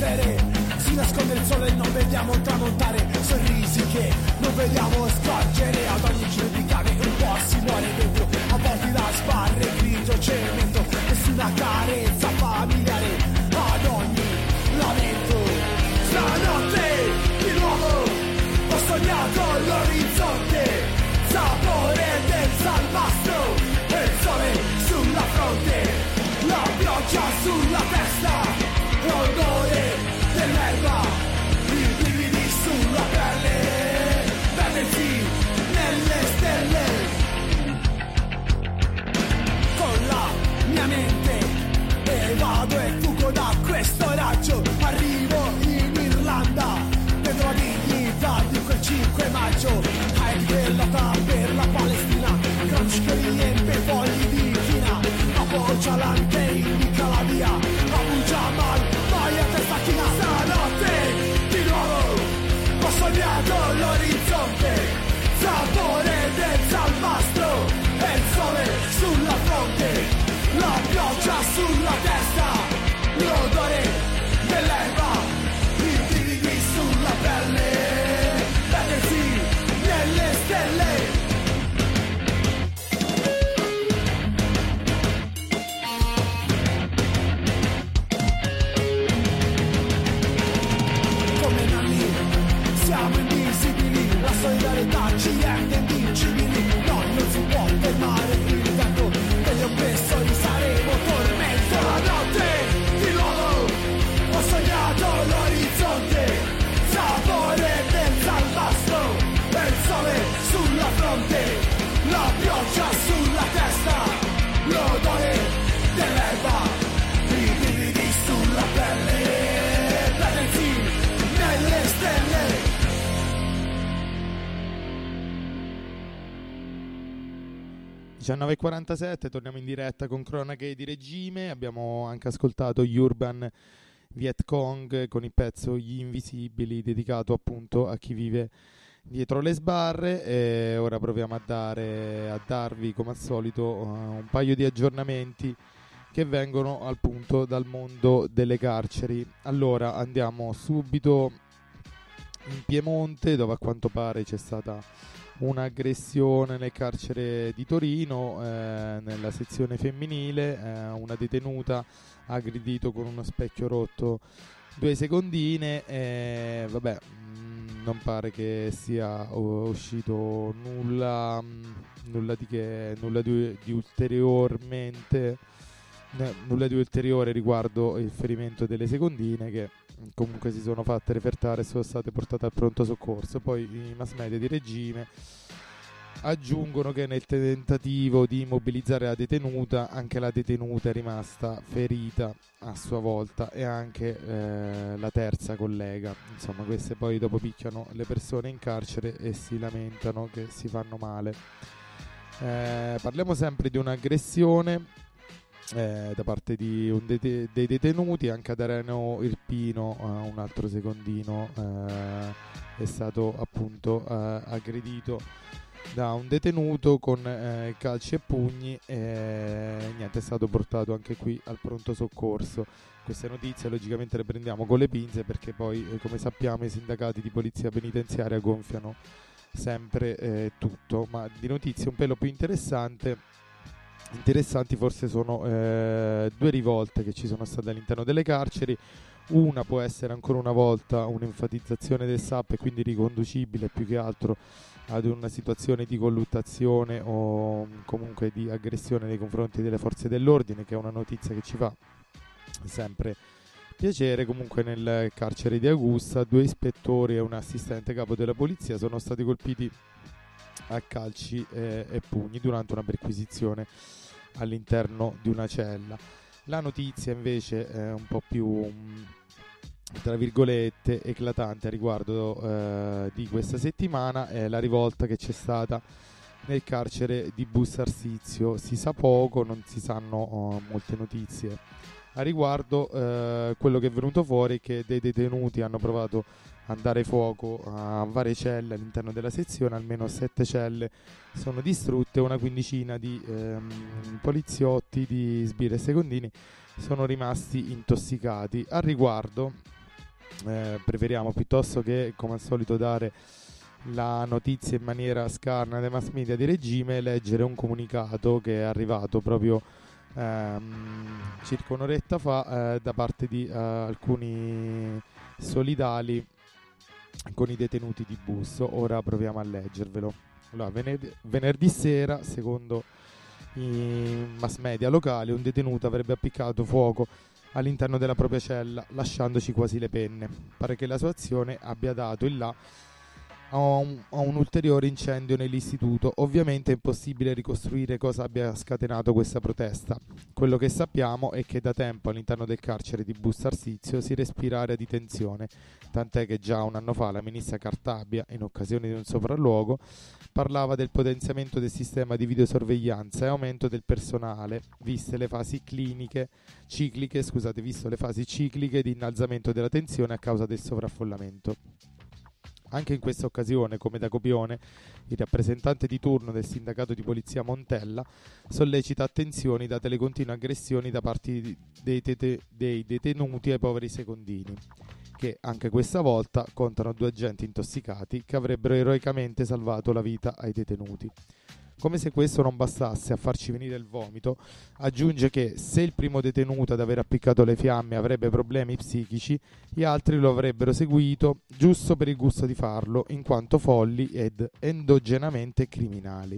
sere, si nasconde il sole e non vediamo tramontare, sorrisi che non vediamo scorgere, ad ogni giro di cave un po' si muore dentro, a volte da sbarre, grigio, cemento, nessuna carezza familiare, ad ogni lamento. Stanotte di nuovo ho sognato l'orizzonte, sapore del salvastro, e il sole sulla fronte, la pioggia sulla testa, l'odore dell'erba, i brividi sulla pelle, perdersi nelle stelle. Con la mia mente evado e fugo da questo raggio, arrivo in Irlanda, vedo la dignità di quel cinque maggio, hype dell'ata per la Palestina, crunch che riempie fogli di china, appoggia l'ante indica la via, Abu Jamal vai a testa china. Stanotte di nuovo ho sognato l'orizzonte, sapore del salvastro, e il sole sulla fronte, la pioggia sulla testa, l'odore dell'erba, i brividi sulla pelle, perdersi nelle stelle. Come nanni siamo invisibili, la solidarietà ci rende invincibili, no, non si può fermare il vento degli oppressori, saremo tormento. La notte di nuovo ho sognato l'orizzonte, sapore del salvastro, e il sole sulla fronte, la pioggia sulla testa, l'odore dell'erba, i brividi sulla pelle, perdersi nelle stelle. diciannove e quarantasette, torniamo in diretta con Cronache di Regime. Abbiamo anche ascoltato Urban Viet Cong con il pezzo Gli Invisibili, dedicato appunto a chi vive dietro le sbarre. E ora proviamo a dare a darvi come al solito uh, un paio di aggiornamenti che vengono al punto dal mondo delle carceri. Allora andiamo subito in Piemonte, dove a quanto pare c'è stata un'aggressione nel carcere di Torino, eh, nella sezione femminile. Eh, una detenuta ha aggredito con uno specchio rotto due secondine. Eh, vabbè, mh, non pare che sia uh, uscito nulla, mh, nulla di che, nulla di, di ulteriormente, eh, nulla di ulteriore riguardo il ferimento delle secondine, che comunque si sono fatte refertare e sono state portate al pronto soccorso. Poi i mass media di regime aggiungono che nel tentativo di immobilizzare la detenuta, anche la detenuta è rimasta ferita a sua volta, e anche eh, la terza collega. Insomma, queste poi dopo picchiano le persone in carcere e si lamentano che si fanno male. Eh, parliamo sempre di un'aggressione Eh, da parte di un dete- dei detenuti. Anche ad Areno Irpino uh, un altro secondino uh, è stato appunto uh, aggredito da un detenuto con uh, calci e pugni, e niente, è stato portato anche qui al pronto soccorso. Queste notizie logicamente le prendiamo con le pinze, perché poi eh, come sappiamo i sindacati di polizia penitenziaria gonfiano sempre eh, tutto. Ma di notizie un pelo più interessante Interessanti forse sono eh, due rivolte che ci sono state all'interno delle carceri. Una può essere ancora una volta un'enfatizzazione del S A P, e quindi riconducibile più che altro ad una situazione di colluttazione o comunque di aggressione nei confronti delle forze dell'ordine, che è una notizia che ci fa sempre piacere. Comunque nel carcere di Augusta due ispettori e un assistente capo della polizia sono stati colpiti a calci e, e pugni durante una perquisizione all'interno di una cella. La notizia invece è un po' più mh, tra virgolette eclatante a riguardo eh, di questa settimana, è la rivolta che c'è stata nel carcere di Bussarsizio. Si sa poco, non si sanno oh, molte notizie a riguardo. Eh, quello che è venuto fuori è che dei detenuti hanno provato a dare fuoco a varie celle all'interno della sezione. Almeno sette celle sono distrutte, una quindicina di ehm, poliziotti, di sbirri e secondini sono rimasti intossicati. Al riguardo eh, preferiamo piuttosto che come al solito dare la notizia in maniera scarna dei mass media di regime, leggere un comunicato che è arrivato proprio ehm, circa un'oretta fa eh, da parte di eh, alcuni solidali con i detenuti di Busto. Ora proviamo a leggervelo. Allora, venerdì, venerdì sera, secondo i mass media locali, un detenuto avrebbe appiccato fuoco all'interno della propria cella, lasciandoci quasi le penne. Pare che la sua azione abbia dato il là a un, a un ulteriore incendio nell'istituto. Ovviamente è impossibile ricostruire cosa abbia scatenato questa protesta. Quello che sappiamo è che da tempo all'interno del carcere di Busto Arsizio si respira aria di tensione, tant'è che già un anno fa la ministra Cartabia, in occasione di un sopralluogo, parlava del potenziamento del sistema di videosorveglianza e aumento del personale, viste le fasi cliniche, cicliche, scusate, visto le fasi cicliche di innalzamento della tensione a causa del sovraffollamento. Anche in questa occasione, come da copione, il rappresentante di turno del sindacato di polizia Montella sollecita attenzioni date le continue aggressioni da parte dei, dete- dei detenuti ai poveri secondini, che anche questa volta contano due agenti intossicati che avrebbero eroicamente salvato la vita ai detenuti. Come se questo non bastasse a farci venire il vomito, aggiunge che se il primo detenuto ad aver appiccato le fiamme avrebbe problemi psichici, gli altri lo avrebbero seguito giusto per il gusto di farlo, in quanto folli ed endogenamente criminali.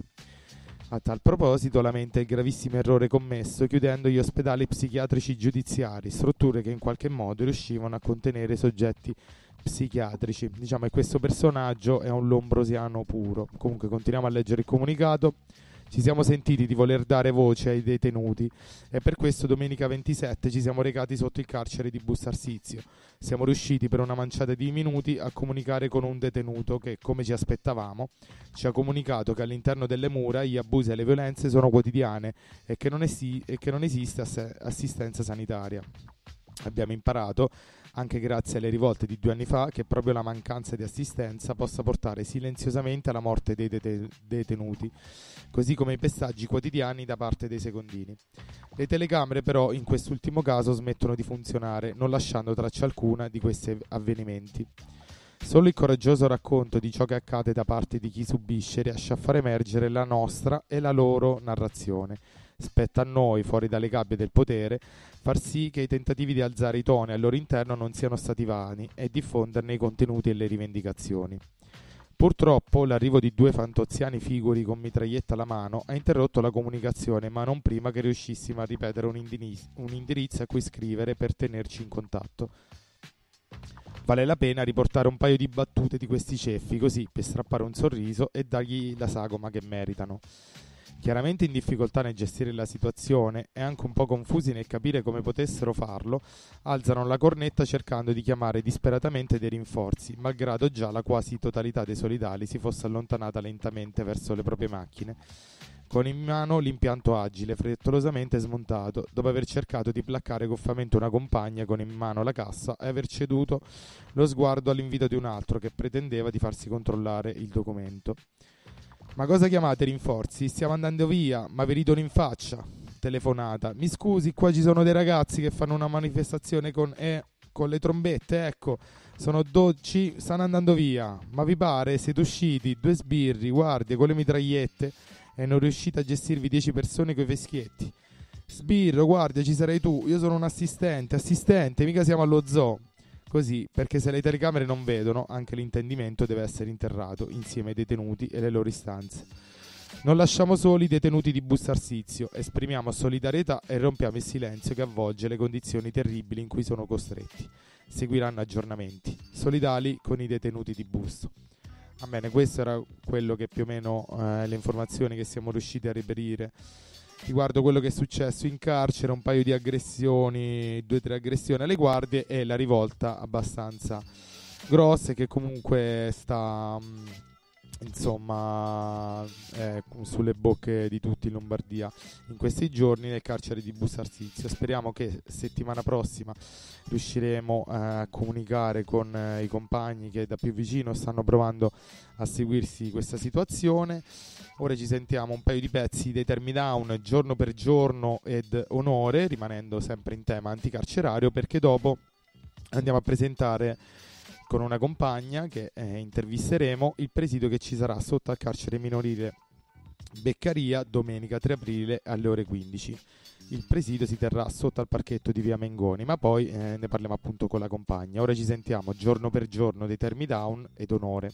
A tal proposito lamenta il gravissimo errore commesso chiudendo gli ospedali psichiatrici giudiziari, strutture che in qualche modo riuscivano a contenere i soggetti psichiatrici. Diciamo che questo personaggio è un lombrosiano puro. Comunque continuiamo a leggere il comunicato. Ci siamo sentiti di voler dare voce ai detenuti e per questo domenica ventisette ci siamo recati sotto il carcere di Busto Arsizio. Siamo riusciti per una manciata di minuti a comunicare con un detenuto che, come ci aspettavamo, ci ha comunicato che all'interno delle mura gli abusi e le violenze sono quotidiane e che non, esi- e che non esiste ass- assistenza sanitaria. Abbiamo imparato, anche grazie alle rivolte di due anni fa, che proprio la mancanza di assistenza possa portare silenziosamente alla morte dei dete- detenuti, così come i pestaggi quotidiani da parte dei secondini. Le telecamere però in quest'ultimo caso smettono di funzionare, non lasciando traccia alcuna di questi avvenimenti. Solo il coraggioso racconto di ciò che accade da parte di chi subisce riesce a far emergere la nostra e la loro narrazione. Spetta a noi, fuori dalle gabbie del potere, far sì che i tentativi di alzare i toni al loro interno non siano stati vani e diffonderne i contenuti e le rivendicazioni. Purtroppo l'arrivo di due fantoziani figuri con mitraglietta alla mano ha interrotto la comunicazione, ma non prima che riuscissimo a ripetere un, indirizzo, un indirizzo a cui scrivere per tenerci in contatto. Vale la pena riportare un paio di battute di questi ceffi, così per strappare un sorriso e dargli la sagoma che meritano. Chiaramente in difficoltà nel gestire la situazione e anche un po' confusi nel capire come potessero farlo, alzano la cornetta cercando di chiamare disperatamente dei rinforzi, malgrado già la quasi totalità dei solidali si fosse allontanata lentamente verso le proprie macchine, con in mano l'impianto agile frettolosamente smontato, dopo aver cercato di placcare goffamente una compagna con in mano la cassa e aver ceduto lo sguardo all'invito di un altro che pretendeva di farsi controllare il documento. Ma cosa chiamate rinforzi? Stiamo andando via, ma vi ridono in faccia. Telefonata. Mi scusi, qua ci sono dei ragazzi che fanno una manifestazione con, eh, con le trombette, ecco, sono dodici, stanno andando via. Ma vi pare? Siete usciti, due sbirri, guardie, con le mitragliette e non riuscite a gestirvi dieci persone coi fischietti. Sbirro, guardia, ci sarai tu, io sono un assistente, assistente, mica siamo allo zoo. Così, perché se le telecamere non vedono, anche l'intendimento deve essere interrato insieme ai detenuti e le loro istanze. Non lasciamo soli i detenuti di Busto Arsizio, esprimiamo solidarietà e rompiamo il silenzio che avvolge le condizioni terribili in cui sono costretti. Seguiranno aggiornamenti. Solidali con i detenuti di Busto. Va bene, questo era quello che più o meno eh, le informazioni che siamo riusciti a reperire riguardo quello che è successo in carcere, un paio di aggressioni, due o tre aggressioni alle guardie e la rivolta abbastanza grossa che comunque sta insomma eh, sulle bocche di tutti in Lombardia in questi giorni nel carcere di Busto Arsizio. Speriamo che settimana prossima riusciremo eh, a comunicare con eh, i compagni che da più vicino stanno provando a seguirsi questa situazione. Ora ci sentiamo un paio di pezzi dei Thermidowne, Giorno per giorno ed Onore, rimanendo sempre in tema anticarcerario, perché dopo andiamo a presentare con una compagna che eh, intervisteremo il presidio che ci sarà sotto al carcere minorile Beccaria domenica tre aprile alle ore quindici. Il presidio si terrà sotto al parchetto di via Mengoni, ma poi eh, ne parliamo appunto con la compagna. Ora ci sentiamo Giorno per giorno dei Termi Down ed Onore.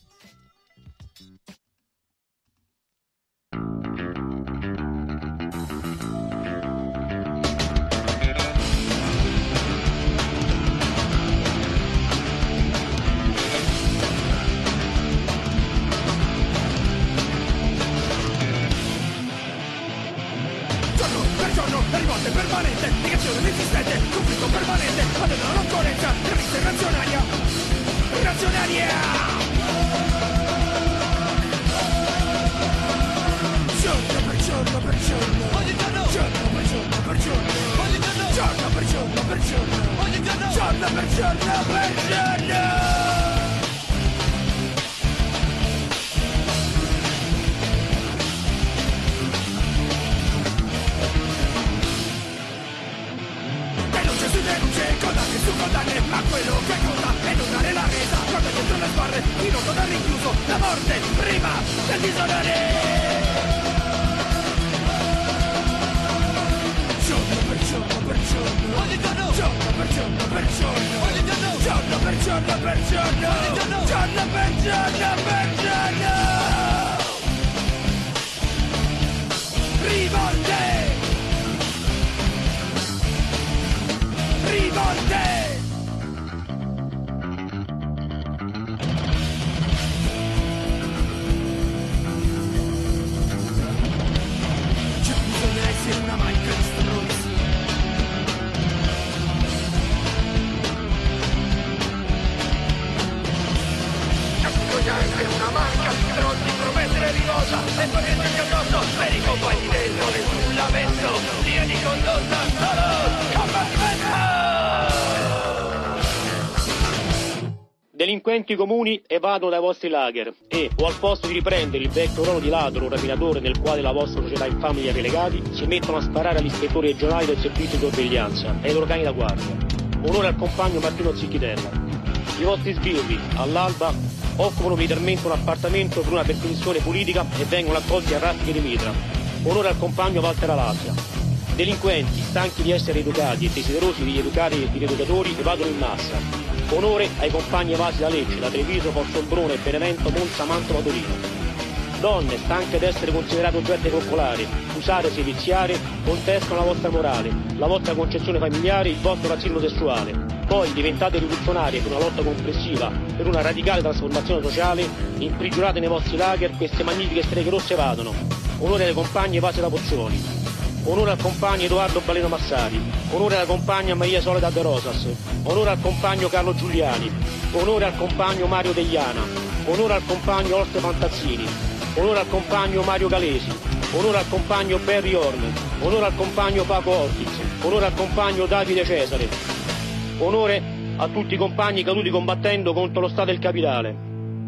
Rivolte permanente, negazione inesistente, conflitto permanente, quando non concorrenza, revista reazionaria, reazionaria! Giorno per giorno per giorno, ogni giorno, giorno per giorno per giorno, ogni giorno, giorno per giorno per giorno, ogni giorno, giorno per giorno per giorno! Condanne su condanne, ma quello che conta è non dare la resa. Quando è dentro le sbarre, in otto dal rinchiuso, la morte prima del disonore. Giorno per giorno per giorno, ogni giorno, giorno per giorno per giorno, ogni giorno, giorno per giorno per giorno, ogni giorno, giorno per giorno per giorno. Rivolte! Rivolte! C'è bisogna essere una manica di stronzi. C'è bisogna essere una manica di stronzi, promettere di cosa e poi metterci addosso per i compagni dentro l'esullamento, linea di condotta solo combattimento. Delinquenti comuni evadono dai vostri lager e, o al posto di riprendere il vecchio ruolo di ladro o rapinatore nel quale la vostra società infame li ha relegati, si mettono a sparare agli ispettori regionali del servizio di sorveglianza e ai loro cani da guardia. Onore al compagno Martino Zicchitella. I vostri sbirri, all'alba, occupano militarmente un appartamento per una perquisizione politica e vengono accolti a raffiche di mitra. Onore al compagno Walter Alasia. Delinquenti, stanchi di essere educati e desiderosi di educare i rieducatori, evadono in massa. Onore ai compagni evasi da Lecce, da Treviso, Porsombrone, Benevento, Monza, Mantova, Torino. Donne, stanche di essere considerate oggetti coccolari, usate, seviziare, contestano la vostra morale, la vostra concezione familiare, il vostro razzismo sessuale. Poi diventate rivoluzionarie per una lotta complessiva, per una radicale trasformazione sociale, imprigionate nei vostri lager, queste magnifiche streghe rosse evadono. Onore alle compagne evase da Pozzuoli. Onore al compagno Edoardo Baleno Massari, onore alla compagna Maria Soledad de Rosas, onore al compagno Carlo Giuliani, onore al compagno Mario Degliana, onore al compagno Orste Fantazzini, onore al compagno Mario Galesi, onore al compagno Barry Horn, onore al compagno Paco Ortiz, onore al compagno Davide Cesare, onore a tutti i compagni caduti combattendo contro lo Stato e il Capitale.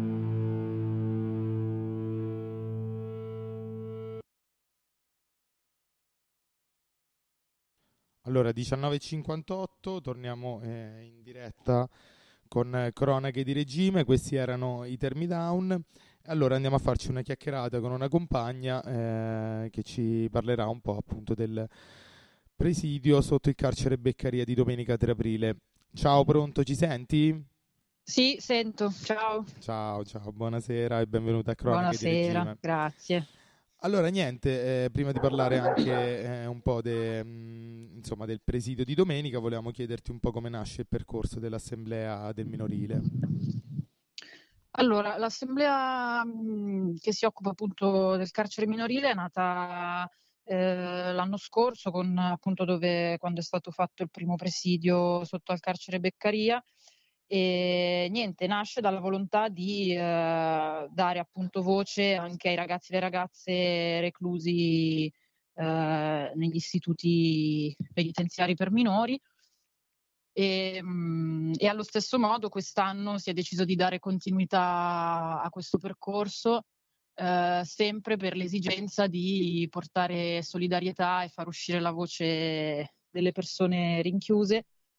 Allora, diciannove e cinquantotto, torniamo eh, in diretta con eh, cronache di regime. Questi erano i Termi Down. Allora andiamo a farci una chiacchierata con una compagna eh, che ci parlerà un po' appunto del presidio sotto il carcere Beccaria di domenica tre aprile. Ciao, pronto, ci senti? Sì, sento. Ciao. Ciao, ciao, buonasera e benvenuta a Cronache di Regime. Buonasera, grazie. Allora, niente, eh, prima di parlare anche eh, un po' de, mh, insomma, del presidio di domenica, volevamo chiederti un po' come nasce il percorso dell'assemblea del minorile. Allora, l'assemblea mh, che si occupa appunto del carcere minorile è nata eh, l'anno scorso, con appunto dove quando è stato fatto il primo presidio sotto al carcere Beccaria. E niente, nasce dalla volontà di eh, dare appunto voce anche ai ragazzi e alle ragazze reclusi eh, negli istituti penitenziari per minori e, mh, e allo stesso modo quest'anno si è deciso di dare continuità a questo percorso eh, sempre per l'esigenza di portare solidarietà e far uscire la voce delle persone rinchiuse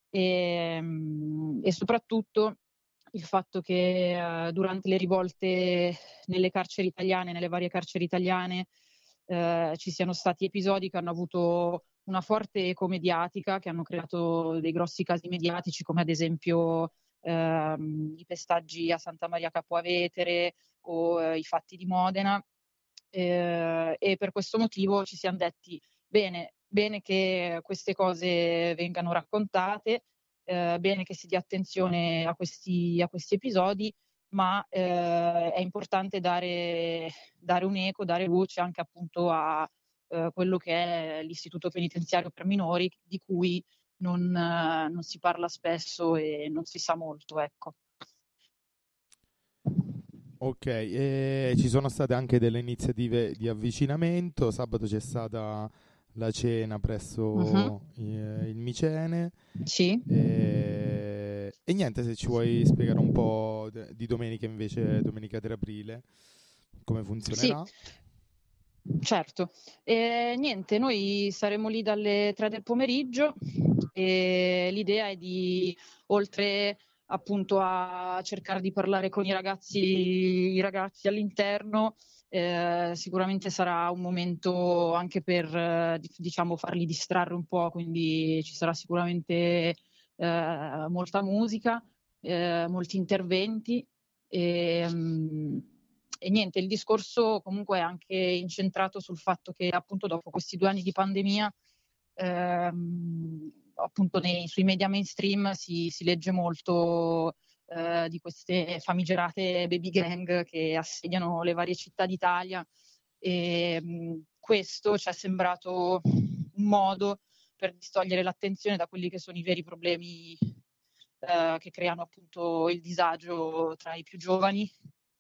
e, e soprattutto il fatto che uh, durante le rivolte nelle carceri italiane, nelle varie carceri italiane, uh, ci siano stati episodi che hanno avuto una forte eco mediatica, che hanno creato dei grossi casi mediatici, come ad esempio uh, i pestaggi a Santa Maria Capua Vetere o uh, i fatti di Modena, eh, e per questo motivo ci siamo detti bene, bene che queste cose vengano raccontate, eh, bene che si dia attenzione a questi, a questi episodi, ma eh, è importante dare, dare un eco, dare voce anche appunto a eh, quello che è l'istituto penitenziario per minori, di cui non, eh, non si parla spesso e non si sa molto, ecco. Ok, e ci sono state anche delle iniziative di avvicinamento. Sabato c'è stata la cena presso uh-huh. il, il Micene. Sì. E, e niente, se ci vuoi spiegare un po' de, di domenica invece, domenica tre aprile, come funzionerà? Sì. Certo, e niente, noi saremo lì dalle tre del pomeriggio e l'idea è di, oltre appunto a cercare di parlare con i ragazzi, i ragazzi all'interno, eh, sicuramente sarà un momento anche per eh, diciamo farli distrarre un po', quindi ci sarà sicuramente eh, molta musica, eh, molti interventi e, um, e niente, il discorso comunque è anche incentrato sul fatto che appunto dopo questi due anni di pandemia ehm, appunto nei, sui media mainstream si, si legge molto eh, di queste famigerate baby gang che assediano le varie città d'Italia e mh, questo ci è sembrato un modo per distogliere l'attenzione da quelli che sono i veri problemi eh, che creano appunto il disagio tra i più giovani.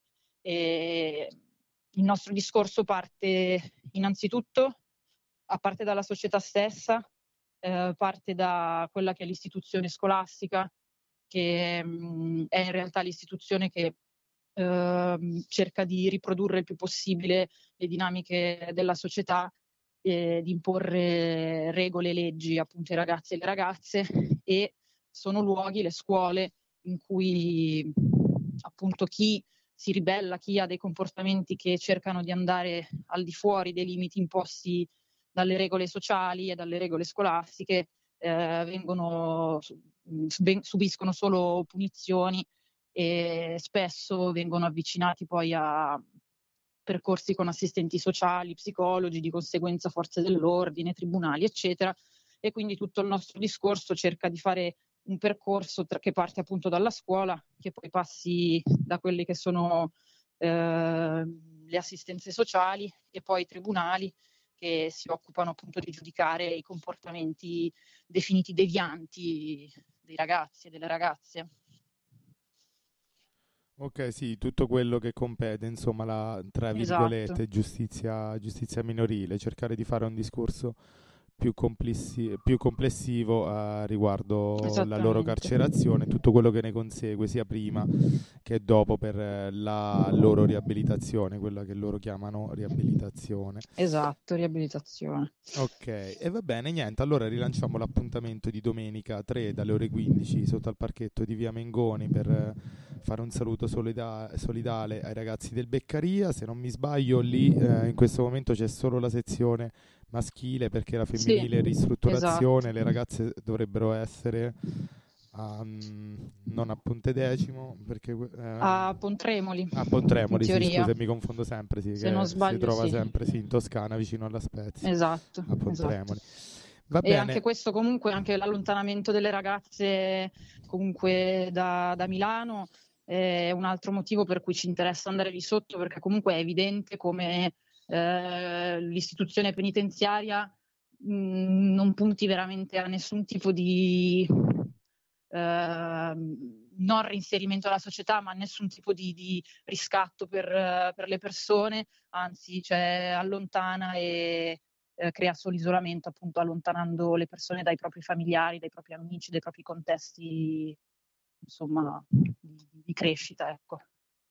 E il nostro discorso parte innanzitutto, a parte dalla società stessa, eh, parte da quella che è l'istituzione scolastica, che mh, è in realtà l'istituzione che eh, cerca di riprodurre il più possibile le dinamiche della società, e di imporre regole e leggi appunto ai ragazzi e alle ragazze, e sono luoghi, le scuole, in cui appunto chi si ribella, chi ha dei comportamenti che cercano di andare al di fuori dei limiti imposti dalle regole sociali e dalle regole scolastiche, eh, vengono, subiscono solo punizioni e spesso vengono avvicinati poi a percorsi con assistenti sociali, psicologi, di conseguenza forze dell'ordine, tribunali, eccetera. E quindi tutto il nostro discorso cerca di fare un percorso tra, che parte appunto dalla scuola, che poi passi da quelle che sono eh, le assistenze sociali e poi i tribunali, che si occupano appunto di giudicare i comportamenti definiti devianti dei ragazzi e delle ragazze. Ok, sì, tutto quello che compete, insomma, la, tra virgolette, esatto. giustizia, giustizia minorile, cercare di fare un discorso più, complessi- più complessivo uh, riguardo la loro carcerazione, tutto quello che ne consegue sia prima che dopo per uh, la loro riabilitazione, quella che loro chiamano riabilitazione. Esatto, riabilitazione. Ok, e va bene, niente, allora rilanciamo l'appuntamento di domenica tre dalle ore quindici sotto al parchetto di Via Mengoni per uh, fare un saluto solida- solidale ai ragazzi del Beccaria. Se non mi sbaglio lì uh, in questo momento c'è solo la sezione maschile, perché la femminile è sì, ristrutturazione, esatto. Le ragazze dovrebbero essere um, non a Pontedecimo, perché uh, a Pontremoli, a Pontremoli, in sì, scusa, mi confondo sempre, sì, se che non sbaglio, si trova sì. sempre sì, in Toscana, vicino alla Spezia. Esatto, a Pontremoli. Esatto. Va e bene. Anche questo comunque, anche l'allontanamento delle ragazze comunque da, da Milano è un altro motivo per cui ci interessa andare lì sotto, perché comunque è evidente come eh, l'istituzione penitenziaria mh, non punti veramente a nessun tipo di eh, non reinserimento alla società, ma nessun tipo di, di riscatto per, per le persone, anzi cioè, allontana e eh, crea solo isolamento, appunto allontanando le persone dai propri familiari, dai propri amici, dai propri contesti insomma di, di crescita, ecco.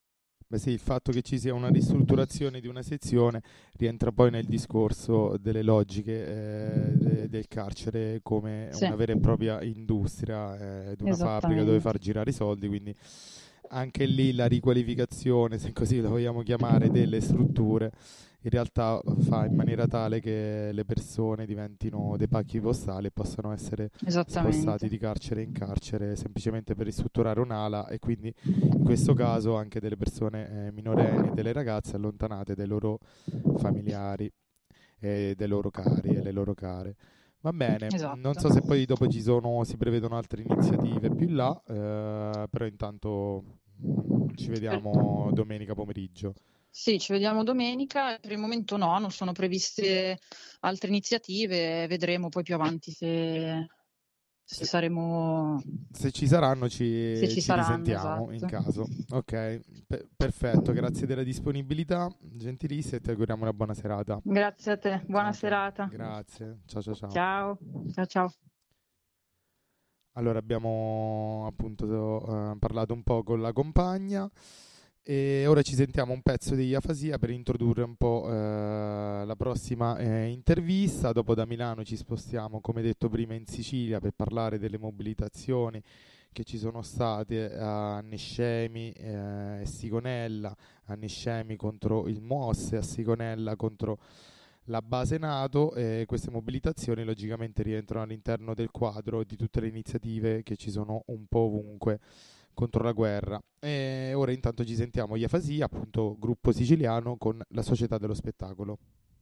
Beh sì, il fatto che ci sia una ristrutturazione di una sezione rientra poi nel discorso delle logiche eh, de- del carcere come Sì. una vera e propria industria ed una fabbrica dove far girare i soldi, quindi anche lì la riqualificazione, se così lo vogliamo chiamare, delle strutture in realtà fa in maniera tale che le persone diventino dei pacchi postali e possano essere spostati di carcere in carcere semplicemente per ristrutturare un'ala, e quindi in questo caso anche delle persone eh, minorenni, delle ragazze allontanate dai loro familiari e dai loro cari e le loro care. Va bene, Esatto. non so se poi dopo ci sono, si prevedono altre iniziative più in là, eh, però intanto mm, ci vediamo domenica pomeriggio. Sì, ci vediamo domenica. Per il momento no, non sono previste altre iniziative, vedremo poi più avanti se, se, Se- saremo... Se ci saranno ci, Se ci ci saranno, risentiamo in esatto. caso. Ok, pe- perfetto, grazie della disponibilità, gentilissima, e ti auguriamo una buona serata. Grazie a te, buona Ok, serata. grazie, ciao ciao ciao. Ciao, ciao ciao. Allora abbiamo appunto eh, parlato un po' con la compagna e ora ci sentiamo un pezzo di Afasia per introdurre un po' eh, la prossima eh, intervista. Dopo da Milano ci spostiamo, come detto prima, in Sicilia per parlare delle mobilitazioni che ci sono state a Nescemi eh, e Sigonella, a Nescemi contro il M O S e a Sigonella contro la base NATO. E queste mobilitazioni logicamente rientrano all'interno del quadro di tutte le iniziative che ci sono un po' ovunque contro la guerra. E ora intanto ci sentiamo gli Afasia, appunto gruppo siciliano, con la Società dello Spettacolo.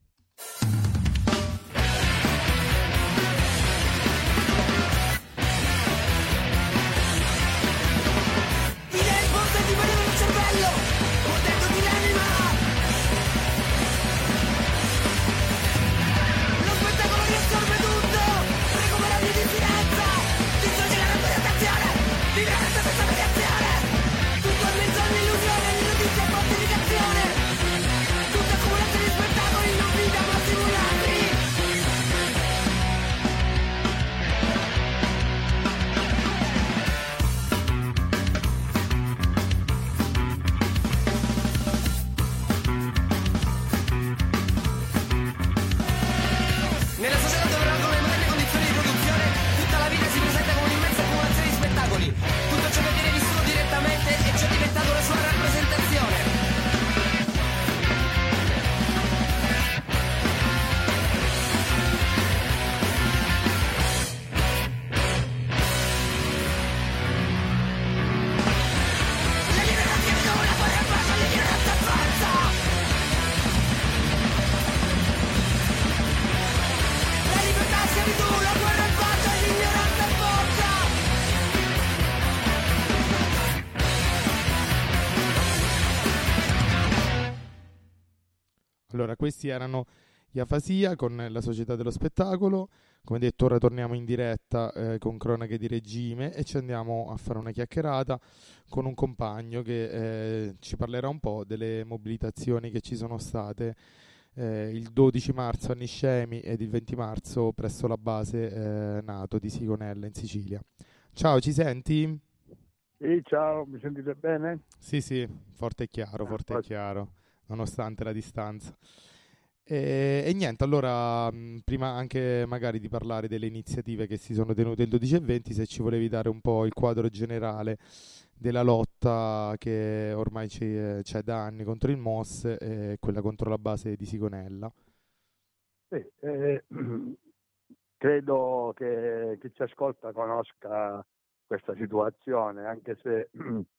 Allora, questi erano gli Afasia con la Società dello Spettacolo. Come detto, ora torniamo in diretta eh, con Cronache di Regime e ci andiamo a fare una chiacchierata con un compagno che eh, ci parlerà un po' delle mobilitazioni che ci sono state eh, il dodici marzo a Niscemi ed il venti marzo presso la base eh, NATO di Sigonella in Sicilia. Ciao, ci senti? Sì, ciao, mi sentite bene? Sì, sì, forte e chiaro, forte e chiaro, nonostante la distanza. E, e niente, allora, mh, prima anche magari di parlare delle iniziative che si sono tenute il dodici e venti, se ci volevi dare un po' il quadro generale della lotta che ormai c'è, c'è da anni contro il M O S e quella contro la base di Sigonella. Sì, eh, credo che chi ci ascolta conosca questa situazione, anche se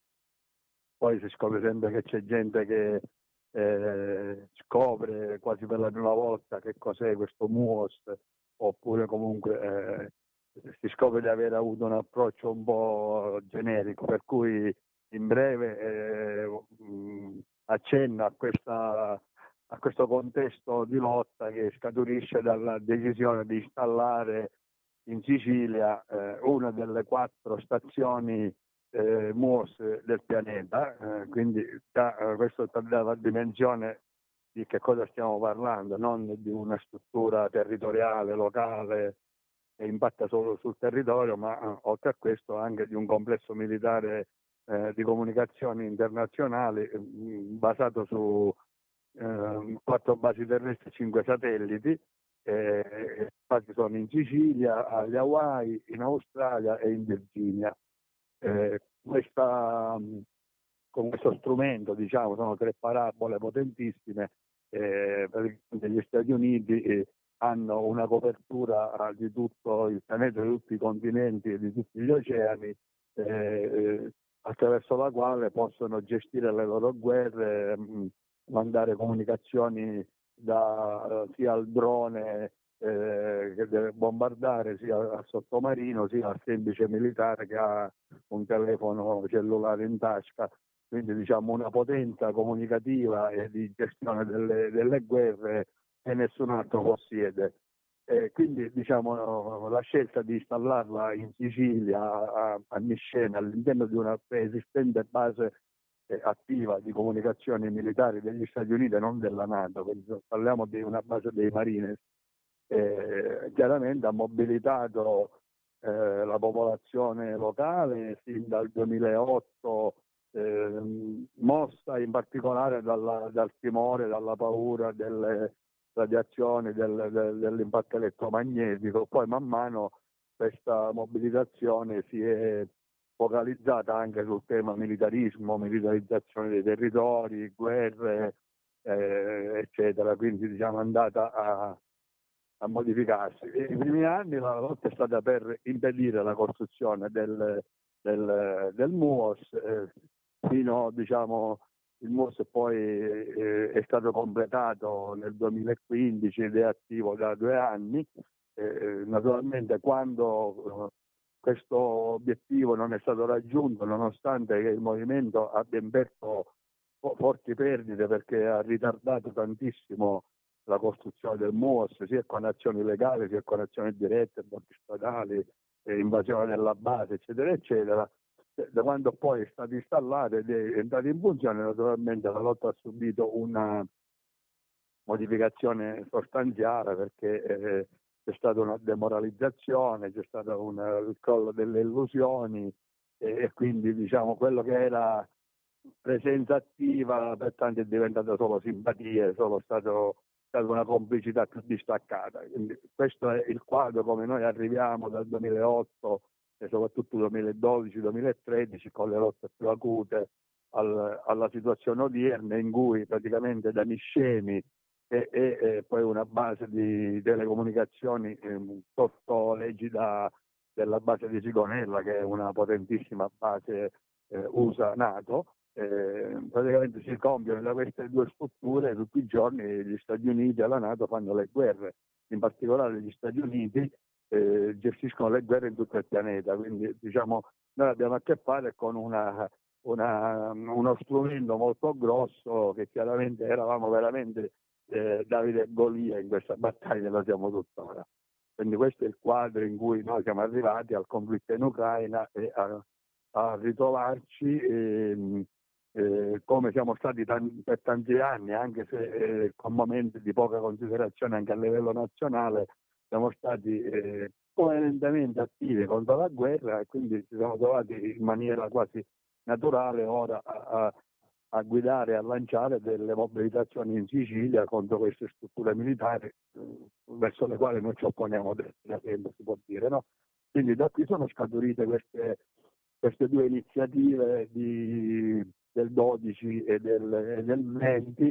poi si scopre sempre che c'è gente che eh, scopre quasi per la prima volta che cos'è questo M O S, oppure comunque eh, si scopre di aver avuto un approccio un po' generico, per cui in breve eh, mh, accenno a, questa, a questo contesto di lotta che scaturisce dalla decisione di installare in Sicilia eh, una delle quattro stazioni eh, M O S del pianeta, eh, quindi da, eh, questo dà la dimensione di che cosa stiamo parlando, non di una struttura territoriale, locale, che impatta solo sul territorio, ma eh, oltre a questo anche di un complesso militare eh, di comunicazioni internazionali eh, basato su eh, quattro basi terrestri e cinque satelliti. Eh, infatti sono in Sicilia, agli Hawaii, in Australia e in Virginia. Eh, questa, con questo strumento, diciamo, sono tre parabole potentissime. Eh, gli Stati Uniti eh, hanno una copertura di tutto il pianeta, di tutti i continenti e di tutti gli oceani, eh, attraverso la quale possono gestire le loro guerre, mh, mandare comunicazioni da, sia al drone eh, che deve bombardare, sia al sottomarino, sia al semplice militare che ha un telefono cellulare in tasca. Quindi diciamo una potenza comunicativa e di gestione delle, delle guerre che nessun altro possiede. Eh, quindi diciamo la scelta di installarla in Sicilia, a, a Miscela, all'interno di una preesistente base eh, attiva di comunicazioni militari degli Stati Uniti, non della NATO, quindi parliamo di una base dei Marines, eh, chiaramente ha mobilitato eh, la popolazione locale sin dal duemilaotto, eh, mossa in particolare dalla, dal timore, dalla paura delle radiazioni, del, del, dell'impatto elettromagnetico. Poi man mano questa mobilitazione si è focalizzata anche sul tema militarismo, militarizzazione dei territori, guerre, eh, eccetera, quindi diciamo è andata a, a modificarsi. I primi anni la lotta è stata per impedire la costruzione del, del, del M U O S, eh, fino diciamo il M U O S poi eh, è stato completato nel duemilaquindici ed è attivo da due anni. Eh, naturalmente quando eh, questo obiettivo non è stato raggiunto, nonostante che il movimento abbia inferto forti perdite perché ha ritardato tantissimo la costruzione del M U O S, sia con azioni legali sia con azioni dirette, blocchi stradali, eh, invasione della base, eccetera, eccetera. Da quando poi è stato installato ed è entrato in funzione, naturalmente la lotta ha subito una modificazione sostanziale perché eh, c'è stata una demoralizzazione, c'è stato una, il crollo delle illusioni e, e quindi diciamo quello che era presenza attiva per tanti è diventato solo simpatia, è solo stato, stata una complicità più distaccata. Quindi questo è il quadro come noi arriviamo dal duemilaotto e soprattutto duemiladodici duemilatredici con le lotte più acute al, alla situazione odierna, in cui praticamente da Niscemi e, e, e poi una base di telecomunicazioni eh, sotto l'egida della base di Sigonella, che è una potentissima base eh, U S A NATO, eh, praticamente si compiono da queste due strutture tutti i giorni. Gli Stati Uniti e la NATO fanno le guerre, in particolare gli Stati Uniti Eh, gestiscono le guerre in tutto il pianeta, quindi diciamo noi abbiamo a che fare con una, una, uno strumento molto grosso che chiaramente eravamo veramente eh, Davide e Golia in questa battaglia, lo siamo tuttora. Quindi questo è il quadro in cui noi siamo arrivati al conflitto in Ucraina e a, a ritrovarci eh, eh, come siamo stati t- per tanti anni, anche se eh, con momenti di poca considerazione anche a livello nazionale, siamo stati eh, coerentemente attivi contro la guerra e quindi ci siamo trovati in maniera quasi naturale ora a, a, a guidare e a lanciare delle mobilitazioni in Sicilia contro queste strutture militari eh, verso le quali noi ci opponiamo da tempo, si può dire, no? Quindi da qui sono scaturite queste, queste due iniziative di, del dodici e del, e del venti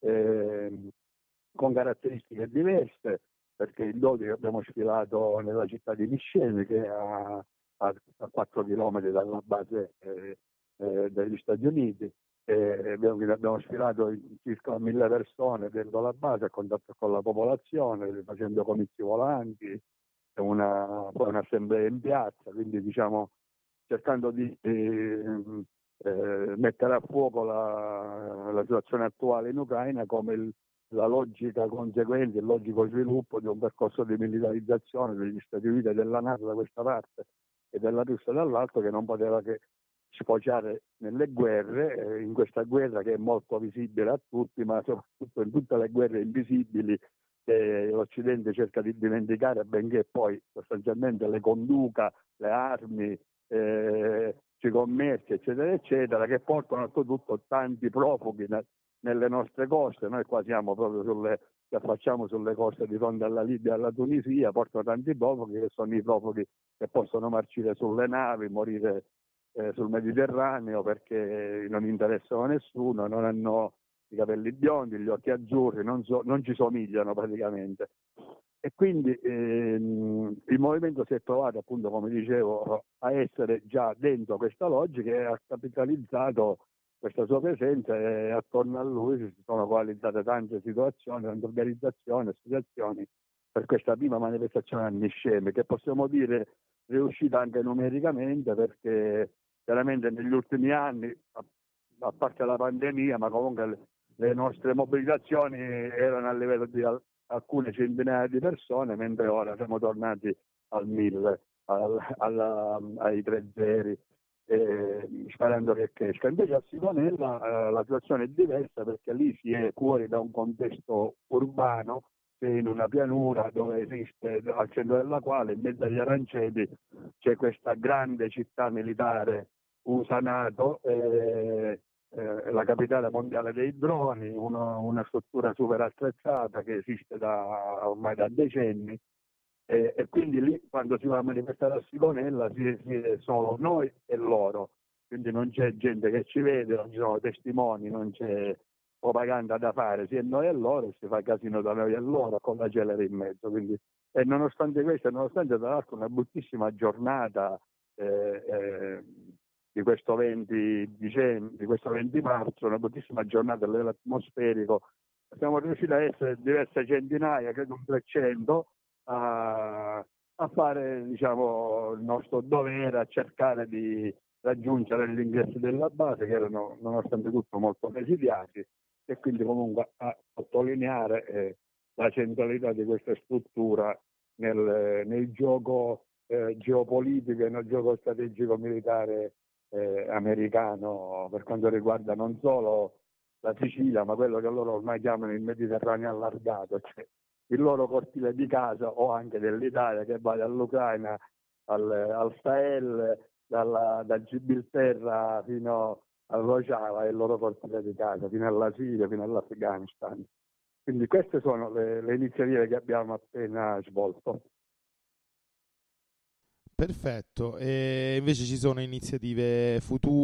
eh, con caratteristiche diverse, perché il dodici abbiamo sfilato nella città di Niscemi, che è a, a, a quattro chilometri dalla base eh, eh, degli Stati Uniti, e abbiamo, abbiamo sfilato circa mille persone dentro la base a contatto con la popolazione, facendo comizi volanti, una, poi un'assemblea in piazza, quindi diciamo cercando di eh, eh, mettere a fuoco la, la situazione attuale in Ucraina come il la logica conseguenza, il logico sviluppo di un percorso di militarizzazione degli Stati Uniti e della NATO da questa parte e della Russia dall'altra, che non poteva che sfociare nelle guerre, eh, in questa guerra che è molto visibile a tutti, ma soprattutto in tutte le guerre invisibili che l'Occidente cerca di dimenticare, benché poi sostanzialmente le conduca, le armi, eh, questi commerci, eccetera, eccetera, che portano oltretutto tanti profughi ne, nelle nostre coste. Noi qua siamo proprio sulle, che affacciamo sulle coste di fronte alla Libia e alla Tunisia, portano tanti profughi che sono i profughi che possono marcire sulle navi, morire eh, sul Mediterraneo perché non interessano a nessuno, non hanno i capelli biondi, gli occhi azzurri, non, so, non ci somigliano praticamente. E quindi ehm, il movimento si è trovato, appunto, come dicevo, a essere già dentro questa logica e ha capitalizzato questa sua presenza, e attorno a lui si sono coalizzate tante situazioni, tante organizzazioni, associazioni per questa prima manifestazione antiscemi, che possiamo dire riuscita anche numericamente, perché chiaramente negli ultimi anni, a, a parte la pandemia, ma comunque le, le nostre mobilitazioni erano a livello di al, alcune centinaia di persone, mentre ora siamo tornati al mille, al, alla, ai tre zeri, eh, sperando che cresca. Invece a Sigonella eh, la situazione è diversa, perché lì si è fuori da un contesto urbano, si è in una pianura dove esiste, al centro della quale, in mezzo agli aranceti, c'è questa grande città militare, Usanato, eh, eh, la capitale mondiale dei droni, uno, una struttura super attrezzata che esiste da, ormai da decenni, eh, e quindi lì, quando si va a manifestare a Sigonella, si, si è solo noi e loro, quindi non c'è gente che ci vede, non ci sono testimoni, non c'è propaganda da fare, si è noi e loro, e si fa casino da noi e loro con la celere in mezzo. Quindi, e nonostante questo, nonostante tra l'altro una bruttissima giornata eh, eh, di questo venti dicembre, di questo venti marzo, una bruttissima giornata a livello atmosferico, siamo riusciti a essere diverse centinaia, credo un trecento, a, a fare, diciamo, il nostro dovere, a cercare di raggiungere gli ingressi della base, che erano nonostante tutto molto presidiati, e quindi comunque a sottolineare eh, la centralità di questa struttura nel, nel gioco eh, geopolitico e nel gioco strategico militare eh, americano, per quanto riguarda non solo la Sicilia, ma quello che loro ormai chiamano il Mediterraneo allargato, cioè il loro cortile di casa, o anche dell'Italia, che va dall'Ucraina al, al Sahel, dalla, da Gibilterra fino al Rojava, è il loro cortile di casa, fino alla Siria, fino all'Afghanistan. Quindi queste sono le, le iniziative che abbiamo appena svolto. Perfetto, e invece ci sono iniziative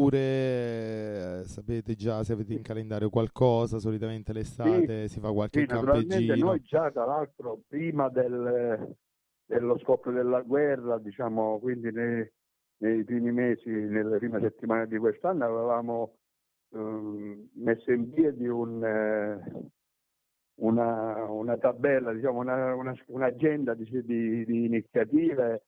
future, sapete già se avete in calendario qualcosa? Solitamente l'estate sì, si fa qualche sì, campeggino. Noi già, tra l'altro, prima del, dello scoppio della guerra, diciamo, quindi nei, nei primi mesi, nelle prime settimane di quest'anno, avevamo um, messo in piedi un, eh, una, una tabella, diciamo, una, una, un'agenda di, di, di iniziative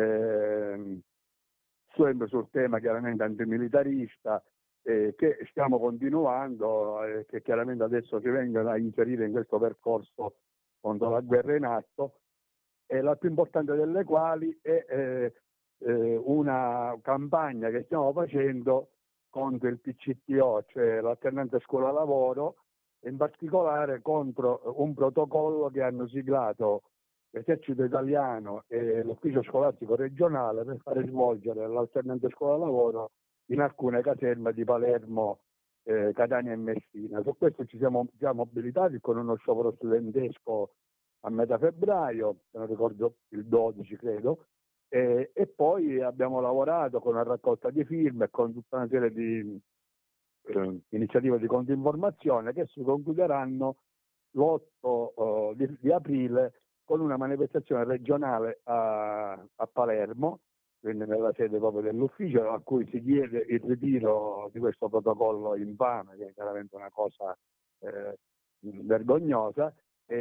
Eh, sempre sul tema chiaramente antimilitarista, eh, che stiamo continuando, eh, che chiaramente adesso si vengono a inserire in questo percorso contro la guerra in atto, e la più importante delle quali è eh, eh, una campagna che stiamo facendo contro il P C T O, cioè l'alternanza scuola-lavoro, e in particolare contro un protocollo che hanno siglato l'Esercito Italiano e l'Ufficio Scolastico Regionale per fare svolgere l'alternante scuola-lavoro in alcune caserme di Palermo, eh, Catania e Messina. Su questo ci siamo già mobilitati con uno sciopero studentesco a metà febbraio, se non ricordo il dodici credo, e, e poi abbiamo lavorato con una raccolta di firme e con tutta una serie di eh, iniziative di controinformazione che si concluderanno l'otto eh, di, di aprile con una manifestazione regionale a, a Palermo, quindi nella sede proprio dell'ufficio, a cui si chiede il ritiro di questo protocollo infame, che è chiaramente una cosa eh, vergognosa,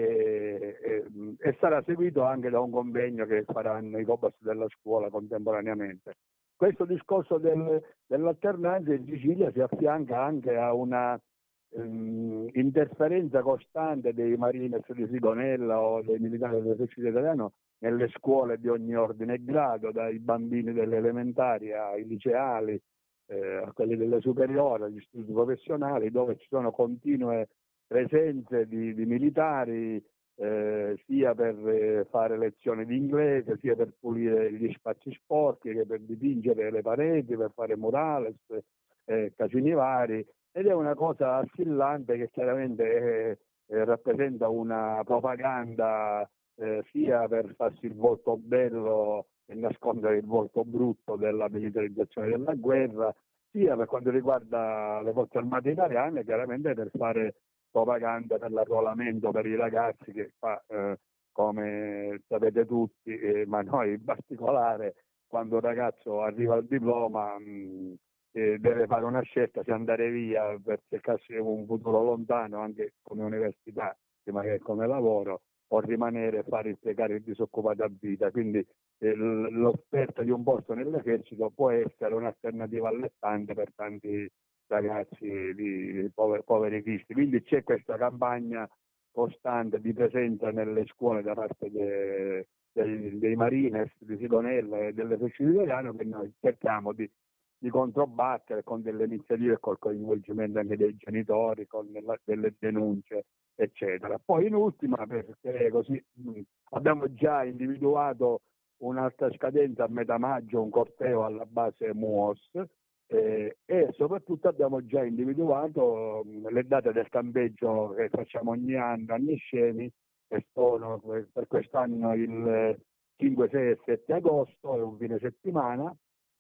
e, e, e sarà seguito anche da un convegno che faranno i Cobas della scuola contemporaneamente. Questo discorso del, dell'alternanza in Sicilia si affianca anche a una Um, interferenza costante dei Marines di Sigonella o dei militari dell'esercito italiano nelle scuole di ogni ordine e grado, dai bambini delle elementari ai liceali, eh, a quelli delle superiori, agli istituti professionali, dove ci sono continue presenze di, di militari eh, sia per eh, fare lezioni di inglese, sia per pulire gli spazi sporchi, che per dipingere le pareti, per fare murales, eh, casini vari, ed è una cosa assillante che chiaramente eh, eh, rappresenta una propaganda eh, sia per farsi il volto bello e nascondere il volto brutto della militarizzazione della guerra, sia per quanto riguarda le forze armate italiane, chiaramente per fare propaganda per l'arruolamento per i ragazzi, che fa, eh, come sapete tutti, eh, ma noi in particolare, quando un ragazzo arriva al diploma mh, eh, deve fare una scelta se andare via per cercarsi un futuro lontano anche come università, prima che come lavoro, o rimanere e fare il precario disoccupato a vita. Quindi eh, l'offerta di un posto nell'esercito può essere un'alternativa allettante per tanti ragazzi di poveri, poveri cristi. Quindi c'è questa campagna costante di presenza nelle scuole da parte dei, dei, dei Marines di Sigonella e dell'esercito italiano, che noi cerchiamo di, di controbattere con delle iniziative, col coinvolgimento anche dei genitori, con la, delle denunce, eccetera. Poi in ultima, perché così mh, abbiamo già individuato un'altra scadenza a metà maggio, un corteo alla base M U O S, eh, e soprattutto abbiamo già individuato mh, le date del campeggio che facciamo ogni anno a Niscemi, che sono per quest'anno il cinque, sei e sette agosto, è un fine settimana,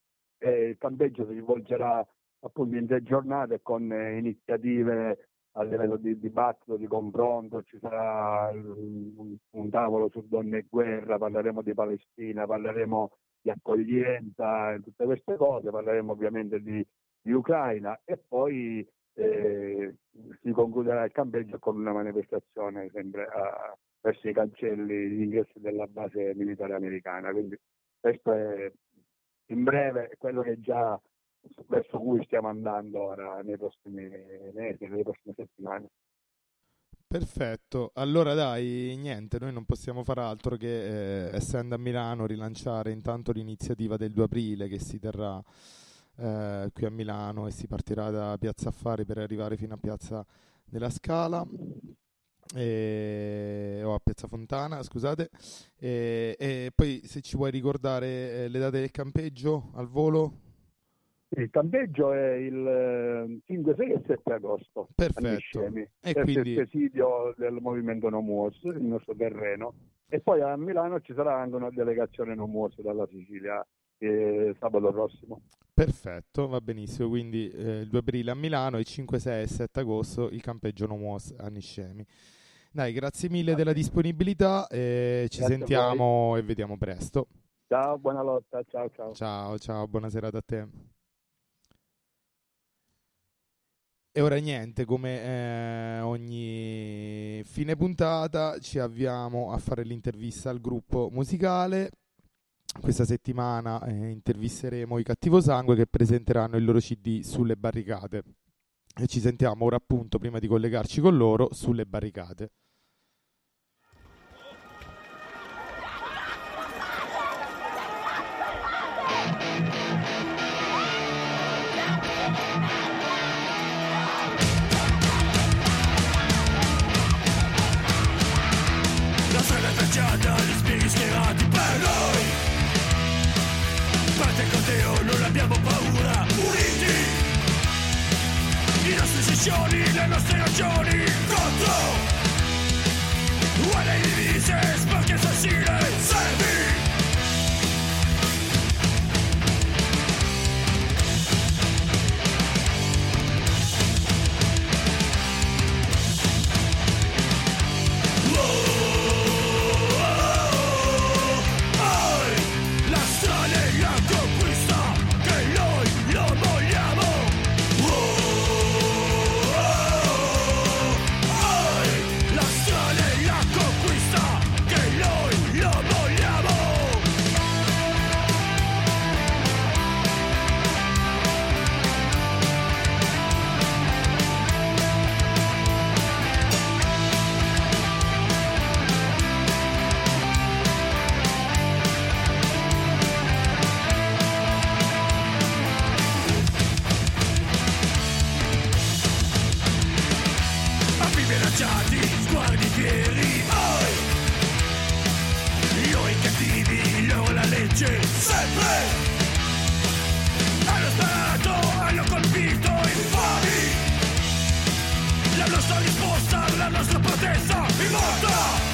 e il campeggio si svolgerà appunto in tre giornate con eh, iniziative a livello di dibattito, di confronto. Ci sarà un, un tavolo su donne e guerra, parleremo di Palestina, parleremo di accoglienza e tutte queste cose, parleremo ovviamente di, di Ucraina, e poi eh, si concluderà il campeggio con una manifestazione sempre a, verso i cancelli di ingresso della base militare americana. Quindi questo è in breve quello che già verso cui stiamo andando ora nei prossimi mesi, nelle prossime settimane. Perfetto, allora dai, niente, noi non possiamo fare altro che, eh, essendo a Milano, rilanciare intanto l'iniziativa del due aprile che si terrà eh, qui a Milano, e si partirà da Piazza Affari per arrivare fino a Piazza della Scala, e, o a Piazza Fontana, scusate, e, e poi se ci vuoi ricordare eh, le date del campeggio al volo. Il campeggio è il cinque, sei e sette agosto. Perfetto. A E per quindi... il presidio del movimento No M U O S, il nostro terreno, e poi a Milano ci sarà anche una delegazione No M U O S dalla Sicilia eh, sabato prossimo. Perfetto, va benissimo, quindi eh, il due aprile a Milano e cinque, sei e sette agosto il campeggio No M U O S a Niscemi. Dai, grazie mille della disponibilità, e ci Grazie sentiamo e vediamo presto. Ciao, buona lotta, ciao ciao. Ciao, ciao, buona serata a te. E ora niente, come eh, ogni fine puntata ci avviamo a fare l'intervista al gruppo musicale. Questa settimana eh, intervisteremo i Cattivo Sangue, che presenteranno il loro C D Sulle Barricate, e ci sentiamo ora appunto, prima di collegarci con loro, Sulle Barricate. Gli spieghi schierati per noi, parte con Dio, non abbiamo paura, uniti, i nostri sessioni, le nostre ragioni, contro uguali divise, sporche assassine, servi. Sguardi fieri, oh! nostra risposta, la nostra partenza immorta.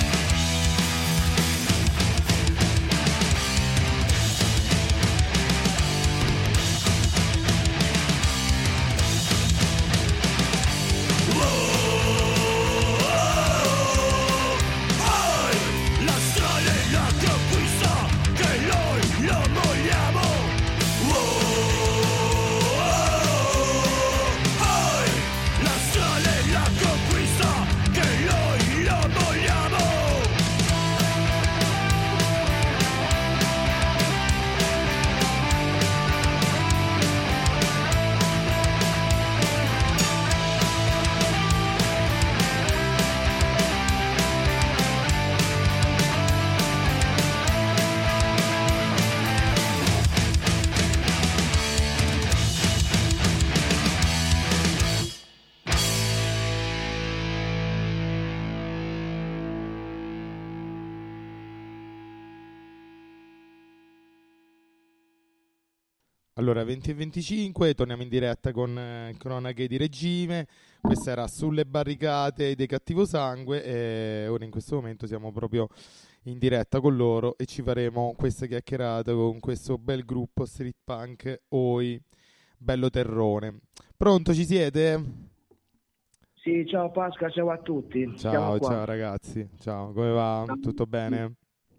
Allora, venti e venticinque, torniamo in diretta con eh, Cronache di Regime. Questa era Sulle barricate dei Cattivo Sangue e ora in questo momento siamo proprio in diretta con loro e ci faremo questa chiacchierata con questo bel gruppo street punk Oi, bello terrone. Pronto, ci siete? Sì, ciao Pasqua, ciao a tutti. Ciao, ciao ragazzi, ciao, come va? Tutto bene?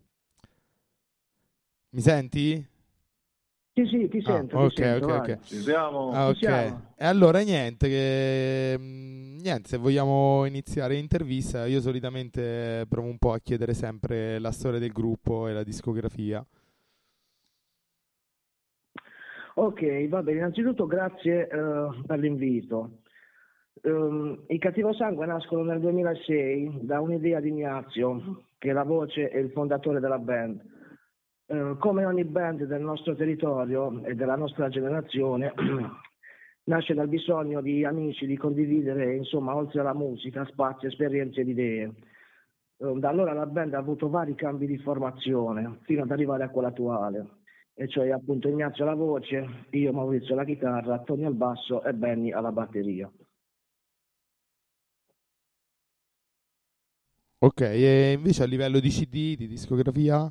Mi senti? Sì, sì, ti sento, ah, ti ok, sento, ok, vai. ok. Ci siamo. Ah, Ci ok. siamo. E allora niente, che mh, niente, se vogliamo iniziare l'intervista, io solitamente provo un po' a chiedere sempre la storia del gruppo e la discografia. Ok, va bene, innanzitutto grazie eh, per l'invito. Um, I Cattivo Sangue nascono nel duemilasei da un'idea di Ignazio, che è la voce e il fondatore della band. Uh, come ogni band del nostro territorio e della nostra generazione, nasce dal bisogno di amici di condividere, insomma, oltre alla musica, spazi, esperienze ed idee. Uh, da allora la band ha avuto vari cambi di formazione, fino ad arrivare a quella attuale, e cioè appunto Ignazio alla voce, io Maurizio alla chitarra, Tony al basso e Benny alla batteria. Ok, e invece a livello di C D, di discografia?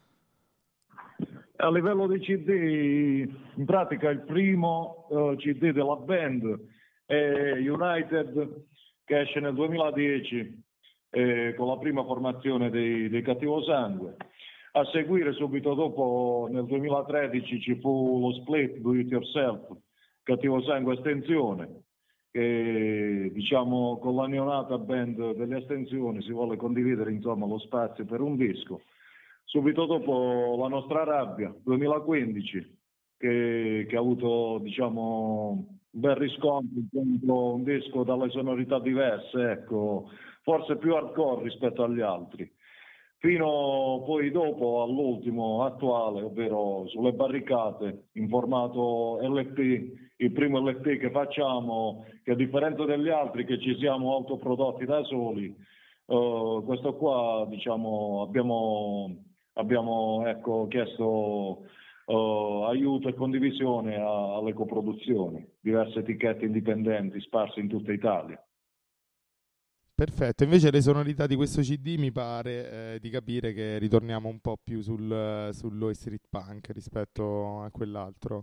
A livello di C D, in pratica il primo uh, C D della band è United, che esce nel duemiladieci eh, con la prima formazione dei, dei Cattivo Sangue. A seguire subito dopo nel duemilatredici ci fu lo split Do It Yourself, Cattivo Sangue Estensione, che diciamo con la neonata band delle Estensioni si vuole condividere insomma lo spazio per un disco. Subito dopo La Nostra Rabbia, duemilaquindici, che, che ha avuto diciamo un bel riscontro, un disco dalle sonorità diverse, ecco, forse più hardcore rispetto agli altri. Fino poi dopo all'ultimo attuale, ovvero Sulle barricate, in formato L P, il primo L P che facciamo, che a differenza degli altri che ci siamo autoprodotti da soli, uh, questo qua diciamo abbiamo... Abbiamo ecco, chiesto uh, aiuto e condivisione a, alle coproduzioni, diverse etichette indipendenti sparse in tutta Italia. Perfetto, invece le sonorità di questo C D mi pare eh, di capire che ritorniamo un po' più sul, sullo street punk rispetto a quell'altro.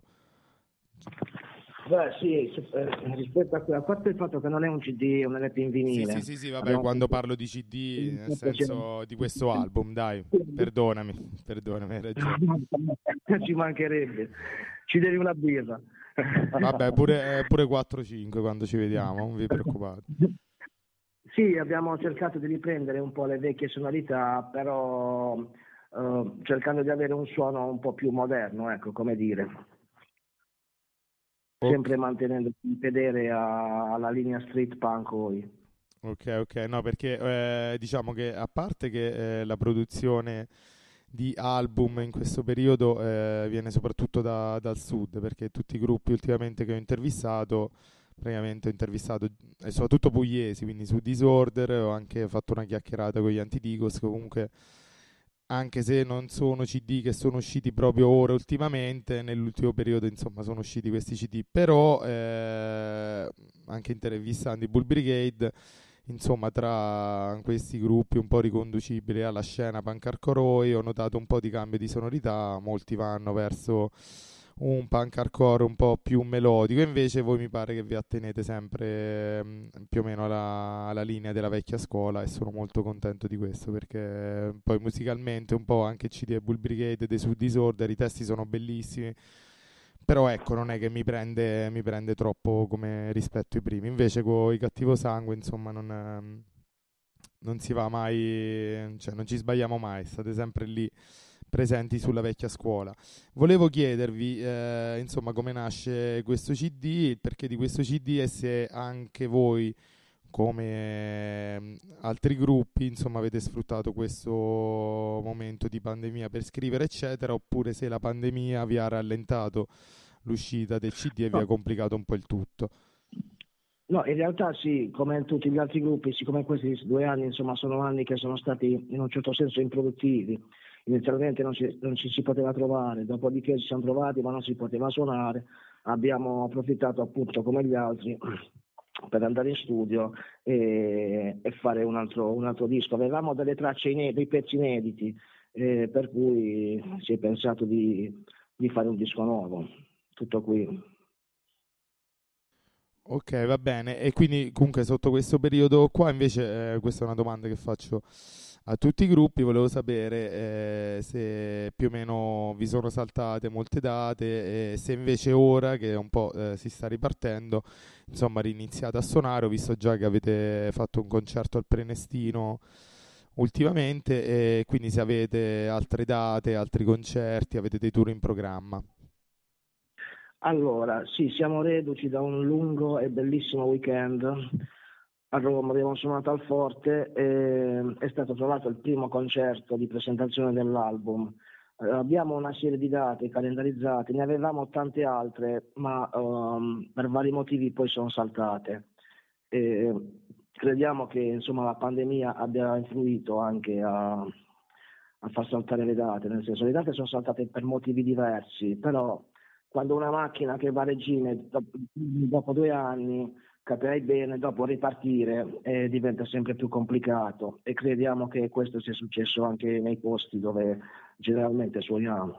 Beh sì, eh, rispetto a, a parte il fatto che non è un C D, è un L P in vinile. Sì, sì, sì, sì vabbè, Abbiamo quando fatto... parlo di C D, nel senso di questo album, dai, perdonami, perdonami, hai ragione. Ci mancherebbe, ci devi una birra. Vabbè, pure, eh, pure quattro cinque quando ci vediamo, non vi preoccupate. Sì, abbiamo cercato di riprendere un po' le vecchie sonorità, però eh, cercando di avere un suono un po' più moderno, ecco, come dire. Sempre mantenendo fedele alla linea street punk Oi. Ok, ok, no, perché eh, diciamo che a parte che eh, la produzione di album in questo periodo eh, viene soprattutto da, dal sud, perché tutti i gruppi ultimamente che ho intervistato, praticamente ho intervistato eh, soprattutto pugliesi, quindi su Disorder, ho anche fatto una chiacchierata con gli Antidigos, comunque anche se non sono C D che sono usciti proprio ora ultimamente, nell'ultimo periodo insomma sono usciti questi C D, però eh, anche intervistando i Bull Brigade, insomma tra questi gruppi un po' riconducibili alla scena punk hardcore ho notato un po' di cambio di sonorità, molti vanno verso un punk hardcore un po' più melodico, invece voi mi pare che vi attenete sempre mh, più o meno alla, alla linea della vecchia scuola, e sono molto contento di questo, perché poi musicalmente un po' anche C D e Bull Brigade, The Sud Disorder, i testi sono bellissimi, però ecco, non è che mi prende, mi prende troppo come rispetto ai primi. Invece con i Cattivo Sangue, insomma, non, non si va mai, cioè non ci sbagliamo mai, state sempre lì presenti sulla vecchia scuola. Volevo chiedervi, eh, insomma, come nasce questo C D, il perché di questo C D, e se anche voi, come eh, altri gruppi, insomma, avete sfruttato questo momento di pandemia per scrivere, eccetera, oppure se la pandemia vi ha rallentato l'uscita del C D e no. vi ha complicato un po' il tutto. No, in realtà sì, come in tutti gli altri gruppi, siccome questi due anni, insomma, sono anni che sono stati in un certo senso improduttivi. Inizialmente non ci, non ci si poteva trovare, dopodiché ci siamo trovati ma non si poteva suonare, abbiamo approfittato appunto come gli altri per andare in studio e, e fare un altro, un altro disco. Avevamo delle tracce inedite, dei pezzi inediti, eh, per cui si è pensato di, di fare un disco nuovo, tutto qui. Ok, va bene, e quindi comunque sotto questo periodo qua invece, eh, questa è una domanda che faccio a tutti i gruppi, volevo sapere eh, se più o meno vi sono saltate molte date, e se invece ora che un po' eh, si sta ripartendo, insomma, riniziate a suonare. Ho visto già che avete fatto un concerto al Prenestino ultimamente, e quindi se avete altre date, altri concerti, avete dei tour in programma. Allora, sì, siamo reduci da un lungo e bellissimo weekend a Roma, abbiamo suonato al Forte e è stato trovato il primo concerto di presentazione dell'album. Eh, abbiamo una serie di date calendarizzate, ne avevamo tante altre, ma um, per vari motivi poi sono saltate. E crediamo che insomma la pandemia abbia influito anche a, a far saltare le date, nel senso le date sono saltate per motivi diversi, però quando una macchina che va a regime dopo, dopo due anni, capirai bene, dopo ripartire eh, diventa sempre più complicato, e crediamo che questo sia successo anche nei posti dove generalmente suoniamo.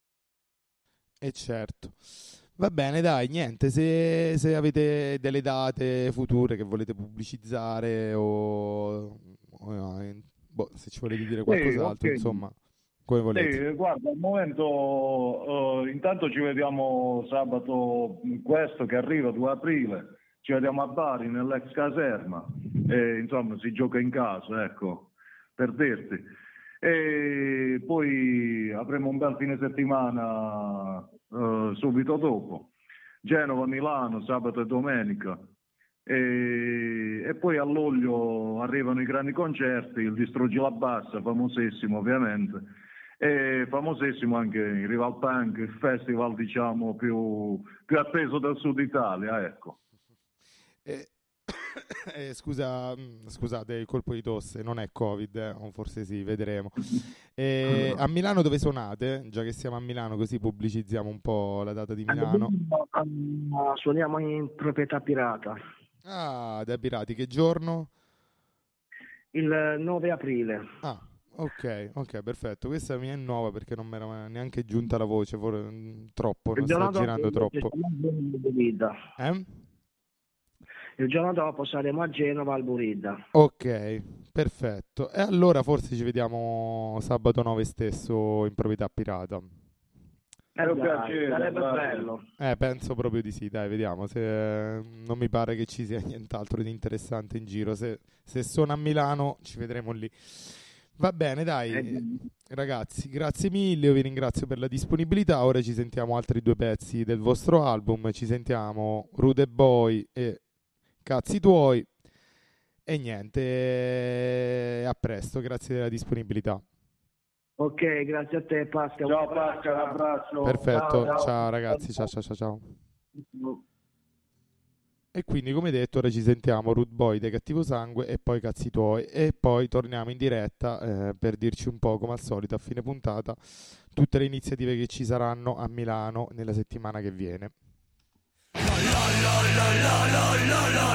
E certo. Va bene, dai, niente, se, se avete delle date future che volete pubblicizzare o, o boh, se ci volete dire qualcos'altro, sì, okay. Insomma, come volete. Sì, guarda, al momento uh, intanto ci vediamo sabato questo che arriva, due aprile, ci vediamo a Bari nell'ex caserma, e, insomma si gioca in casa, ecco, per dirti. E poi avremo un bel fine settimana uh, subito dopo, Genova, Milano, sabato e domenica. E, e poi a luglio arrivano i grandi concerti, il Distruggi la Bassa, famosissimo ovviamente, e famosissimo anche il Rival Punk, il festival diciamo più, più atteso del Sud Italia, ecco. Eh, eh, scusa, scusate il colpo di tosse, non è Covid, eh, o forse sì, vedremo. Eh, a Milano dove suonate? Già che siamo a Milano, così pubblicizziamo un po' la data di Milano. Uh, suoniamo in Proprietà Pirata. Ah, da Pirati, che giorno? Il nove aprile. Ah, ok, ok, perfetto. Questa mia è nuova perché non mi era neanche giunta la voce, for- troppo, non sta girando troppo. Eh? Il giorno dopo saremo a Genova al Burida. Ok, perfetto. E allora forse ci vediamo sabato nove stesso in Proprietà Pirata. Eh, dai, piacere, sarebbe dai. bello. Eh, penso proprio di sì, dai, vediamo. Se non mi pare che ci sia nient'altro di interessante in giro. Se, se sono a Milano ci vedremo lì. Va bene, dai, eh, ragazzi, grazie mille, io vi ringrazio per la disponibilità. Ora ci sentiamo altri due pezzi del vostro album. Ci sentiamo Rude Boy e Cazzi Tuoi. E niente, a presto, grazie della disponibilità. Ok, grazie a te Pascal. Ciao Pascal, un abbraccio. Perfetto, ciao, ciao ragazzi, ciao ciao ciao ciao. E quindi come detto ora ci sentiamo Rude Boy dei Cattivo Sangue e poi Cazzi Tuoi, e poi torniamo in diretta eh, per dirci un po' come al solito a fine puntata tutte le iniziative che ci saranno a Milano nella settimana che viene. La, la, la, la, la, la, la.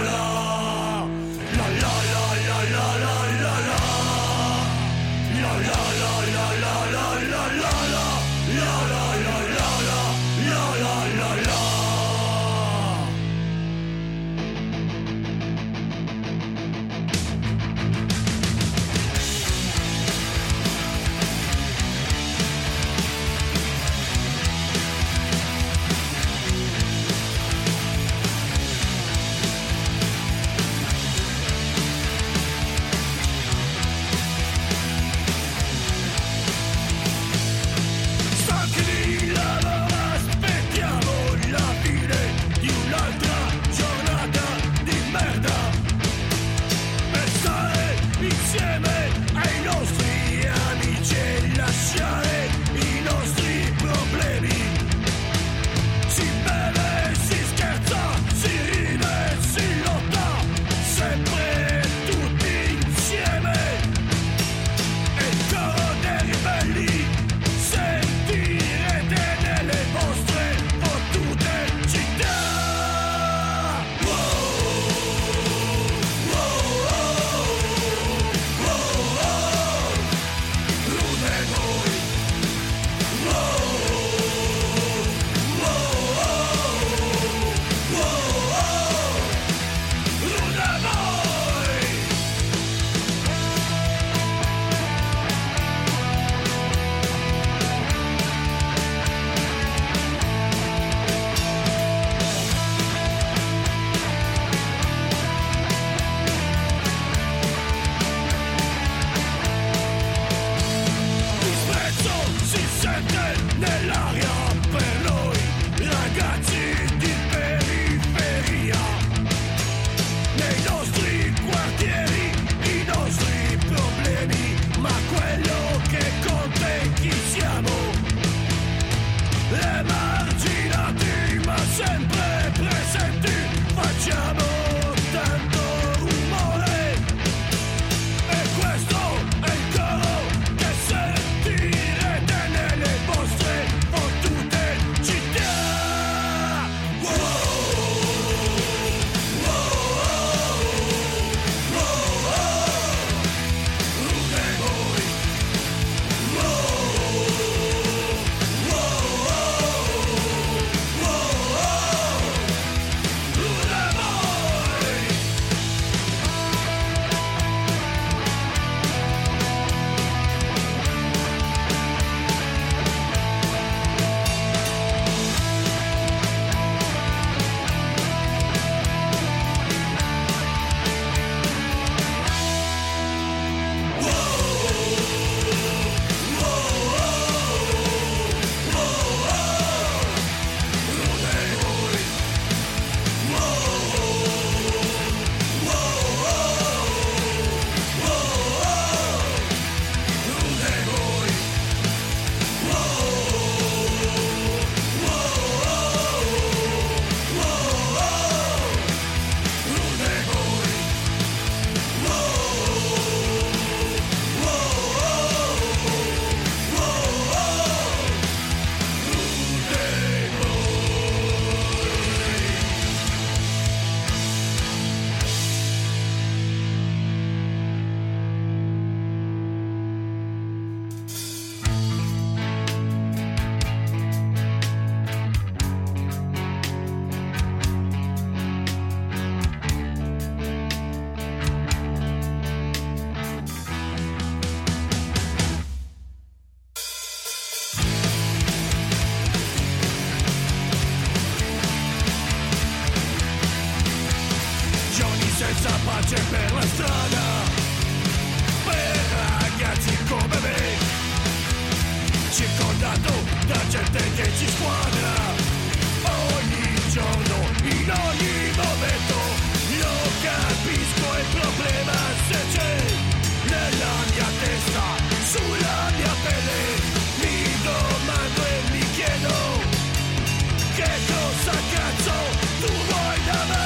giorni senza pace per la strada, per ragazzi come me, circondato da gente che ci squadra, ogni giorno, in ogni momento, io capisco il problema se c'è, nella mia testa, sulla mia pelle, mi domando e mi chiedo, che cosa cazzo tu vuoi da me?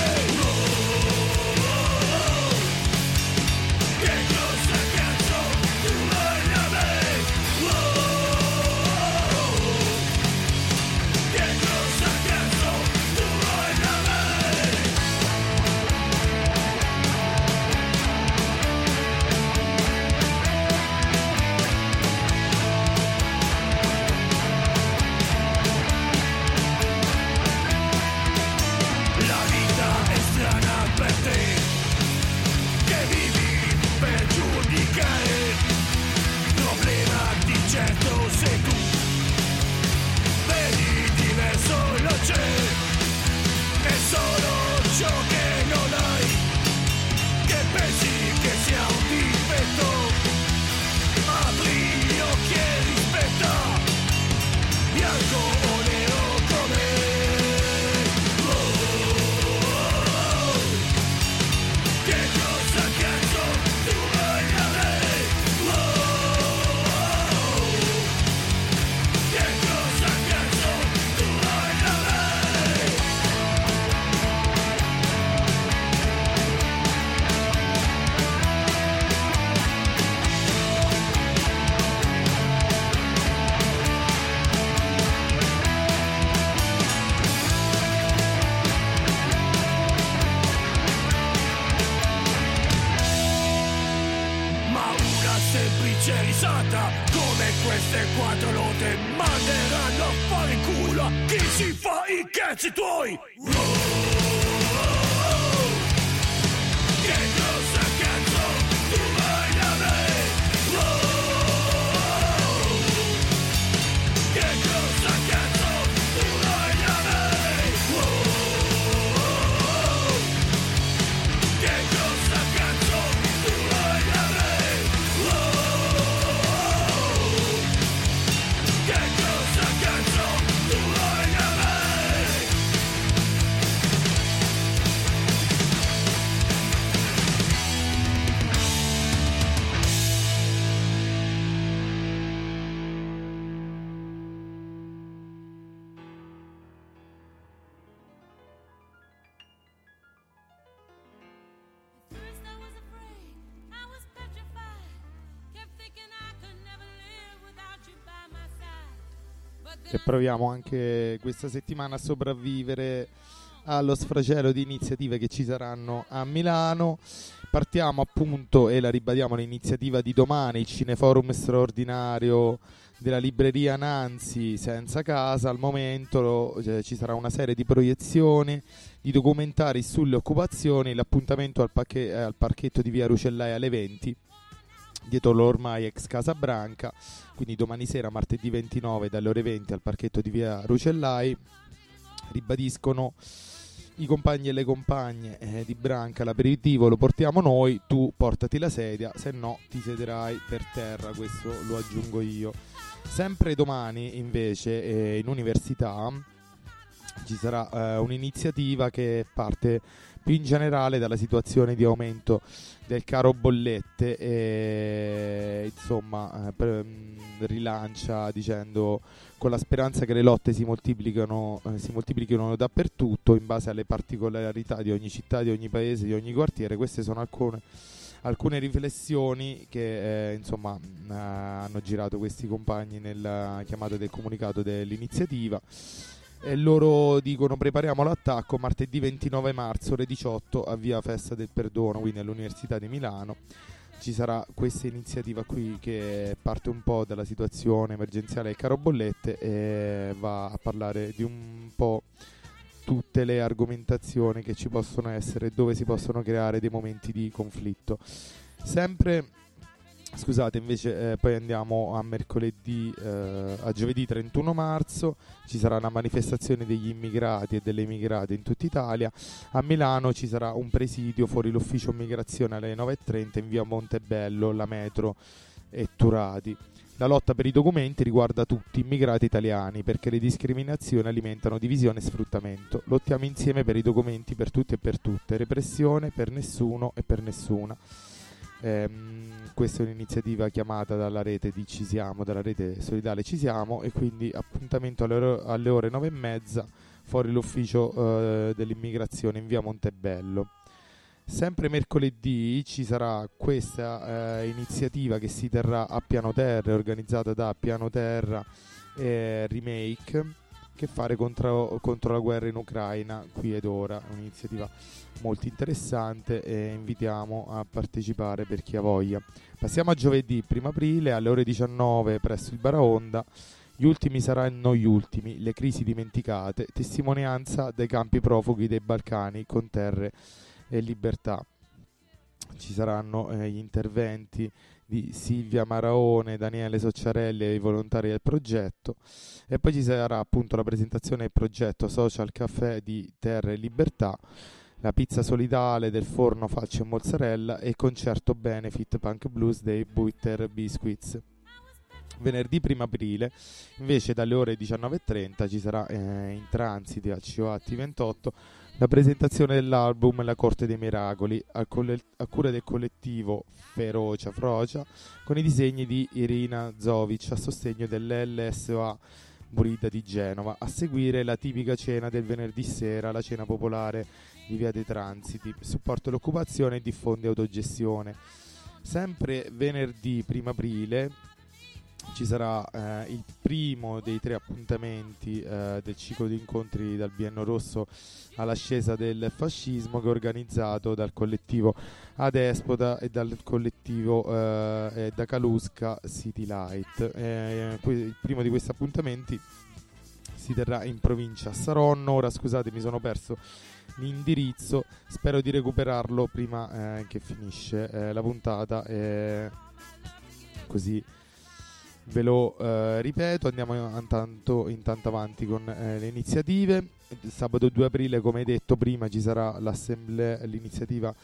Certo sei tu, vedi diverso lo c'è, è solo ciò che non hai, che pensi che sia un difetto, apri gli occhi e rispetta, bianco o nero come oh, oh, oh. Che cosa cazzo tu vuoi da me? Semplice risata come queste quattro note manderanno a fare in culo a chi si fa i cazzi tuoi. Oh, oh, oh. Che cosa cazzo tu vuoi da me? Oh, oh, oh. Che cosa cazzo tu vuoi da me? Oh, oh, oh. Che cosa cazzo tu vuoi da me? Che cosa cazzo tu vuoi da me? E proviamo anche questa settimana a sopravvivere allo sfracello di iniziative che ci saranno a Milano. Partiamo appunto, e la ribadiamo, l'iniziativa di domani, il cineforum straordinario della libreria Nanzi senza casa. Al momento eh, ci sarà una serie di proiezioni di documentari sulle occupazioni, l'appuntamento al, pacche- al parchetto di via Rucellai alle venti, dietro l'ormai ex Casa Branca, quindi domani sera, martedì ventinove, dalle ore venti al parchetto di via Rucellai. Ribadiscono i compagni e le compagne eh, di Branca, l'aperitivo lo portiamo noi, tu portati la sedia, se no ti siederai per terra, questo lo aggiungo io. Sempre domani invece eh, in università ci sarà eh, un'iniziativa che parte più in generale dalla situazione di aumento del caro bollette e insomma eh, per, mh, rilancia dicendo, con la speranza che le lotte si moltiplicano, eh, si moltiplichino dappertutto in base alle particolarità di ogni città, di ogni paese, di ogni quartiere. Queste sono alcune, alcune riflessioni che eh, insomma mh, hanno girato questi compagni nella chiamata del comunicato dell'iniziativa. E loro dicono: prepariamo l'attacco martedì ventinove marzo ore diciotto a via Festa del Perdono, quindi all'Università di Milano. Ci sarà questa iniziativa qui che parte un po' dalla situazione emergenziale del caro bollette e va a parlare di un po' tutte le argomentazioni che ci possono essere, dove si possono creare dei momenti di conflitto. Sempre Scusate, invece eh, poi andiamo a mercoledì, eh, a giovedì trentuno marzo, ci sarà una manifestazione degli immigrati e delle immigrate in tutta Italia. A Milano ci sarà un presidio fuori l'ufficio migrazione alle nove e trenta in via Montebello, la metro e Turati. La lotta per i documenti riguarda tutti gli immigrati italiani perché le discriminazioni alimentano divisione e sfruttamento. Lottiamo insieme per i documenti per tutti e per tutte, repressione per nessuno e per nessuna. Ehm, questa è un'iniziativa chiamata dalla rete di Ci Siamo, dalla rete solidale Ci Siamo, e quindi appuntamento alle ore, alle ore nove e mezza fuori l'ufficio eh, dell'immigrazione in via Montebello. Sempre mercoledì ci sarà questa eh, iniziativa che si terrà a Piano Terra, organizzata da Piano Terra eh, Remake, che fare contro, contro la guerra in Ucraina qui ed ora. Un'iniziativa molto interessante e invitiamo a partecipare per chi ha voglia. Passiamo a giovedì primo aprile alle ore diciannove presso il Baraonda. Gli ultimi saranno gli ultimi, le crisi dimenticate, testimonianza dei campi profughi dei Balcani con terre e libertà. Ci saranno eh, gli interventi di Silvia Maraone, Daniele Socciarelli e i volontari del progetto, e poi ci sarà appunto la presentazione del progetto Social Café di Terra e Libertà, la pizza solidale del forno Falce e Mozzarella e il concerto benefit Punk Blues dei Butter Biscuits. Venerdì primo aprile invece dalle ore diciannove e trenta ci sarà eh, in transito al C O A T ventotto la presentazione dell'album La Corte dei Miracoli a, coll- a cura del collettivo Ferocia Frocia con i disegni di Irina Zovic a sostegno dell'L S O A Burida di Genova. A seguire la tipica cena del venerdì sera, la cena popolare di Via dei Transiti, supporta l'occupazione e diffonde autogestione. Sempre venerdì primo aprile ci sarà eh, il primo dei tre appuntamenti eh, del ciclo di incontri dal Biennio Rosso all'ascesa del fascismo, che è organizzato dal collettivo Adespota e dal collettivo eh, da Calusca City Light. Eh, il primo di questi appuntamenti si terrà in provincia a Saronno. Ora scusate, mi sono perso l'indirizzo, spero di recuperarlo prima eh, che finisce eh, la puntata, eh, così ve lo eh, ripeto. Andiamo intanto, intanto avanti con eh, le iniziative. Il sabato due aprile, come detto prima, ci sarà l'assemblea, l'iniziativa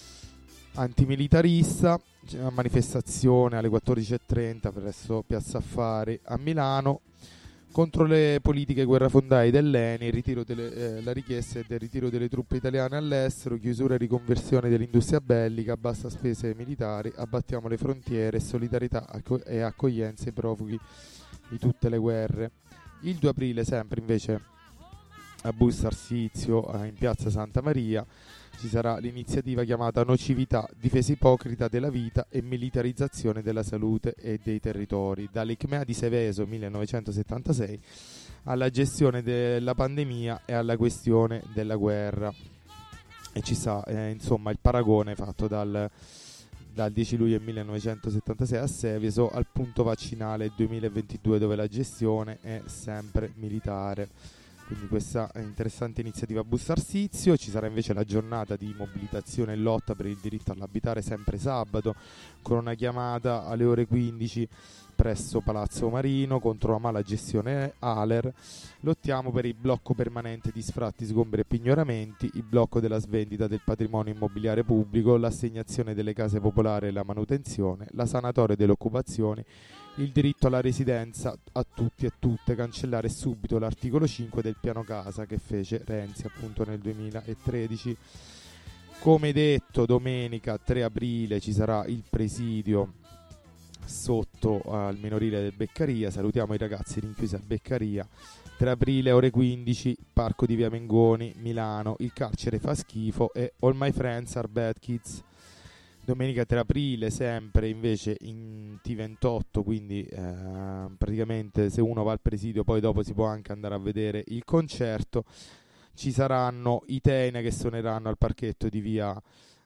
antimilitarista, una manifestazione alle quattordici e trenta presso Piazza Affari a Milano contro le politiche guerrafondaie dell'E N I, il ritiro delle, eh, la richiesta è del ritiro delle truppe italiane all'estero, chiusura e riconversione dell'industria bellica, bassa spese militari, abbattiamo le frontiere, solidarietà acco- e accoglienza ai profughi di tutte le guerre. Il due aprile, sempre invece a Busto Arsizio, eh, in piazza Santa Maria, ci sarà l'iniziativa chiamata Nocività, difesa ipocrita della vita e militarizzazione della salute e dei territori, dall'I C M E A di Seveso millenovecentosettantasei alla gestione della pandemia e alla questione della guerra. E ci sta eh, insomma il paragone fatto dal, dal dieci luglio millenovecentosettantasei a Seveso al punto vaccinale duemilaventidue, dove la gestione è sempre militare. Quindi questa interessante iniziativa a Busto Arsizio. Ci sarà invece la giornata di mobilitazione e lotta per il diritto all'abitare, sempre sabato, con una chiamata alle ore quindici presso Palazzo Marino contro la mala gestione A L E R. Lottiamo per il blocco permanente di sfratti, sgomberi e pignoramenti, il blocco della svendita del patrimonio immobiliare pubblico, l'assegnazione delle case popolari e la manutenzione, la sanatoria delle occupazioni, il diritto alla residenza a tutti e tutte, cancellare subito l'articolo cinque del piano casa che fece Renzi appunto nel duemilatredici. Come detto, domenica tre aprile ci sarà il presidio sotto al minorile del Beccaria. Salutiamo i ragazzi rinchiusi a Beccaria. tre aprile ore quindici, parco di Via Mengoni, Milano, il carcere fa schifo e All My Friends Are Bad Kids. Domenica tre aprile sempre invece in T ventotto, quindi eh, praticamente se uno va al presidio poi dopo si può anche andare a vedere il concerto. Ci saranno i Tena che suoneranno al parchetto di via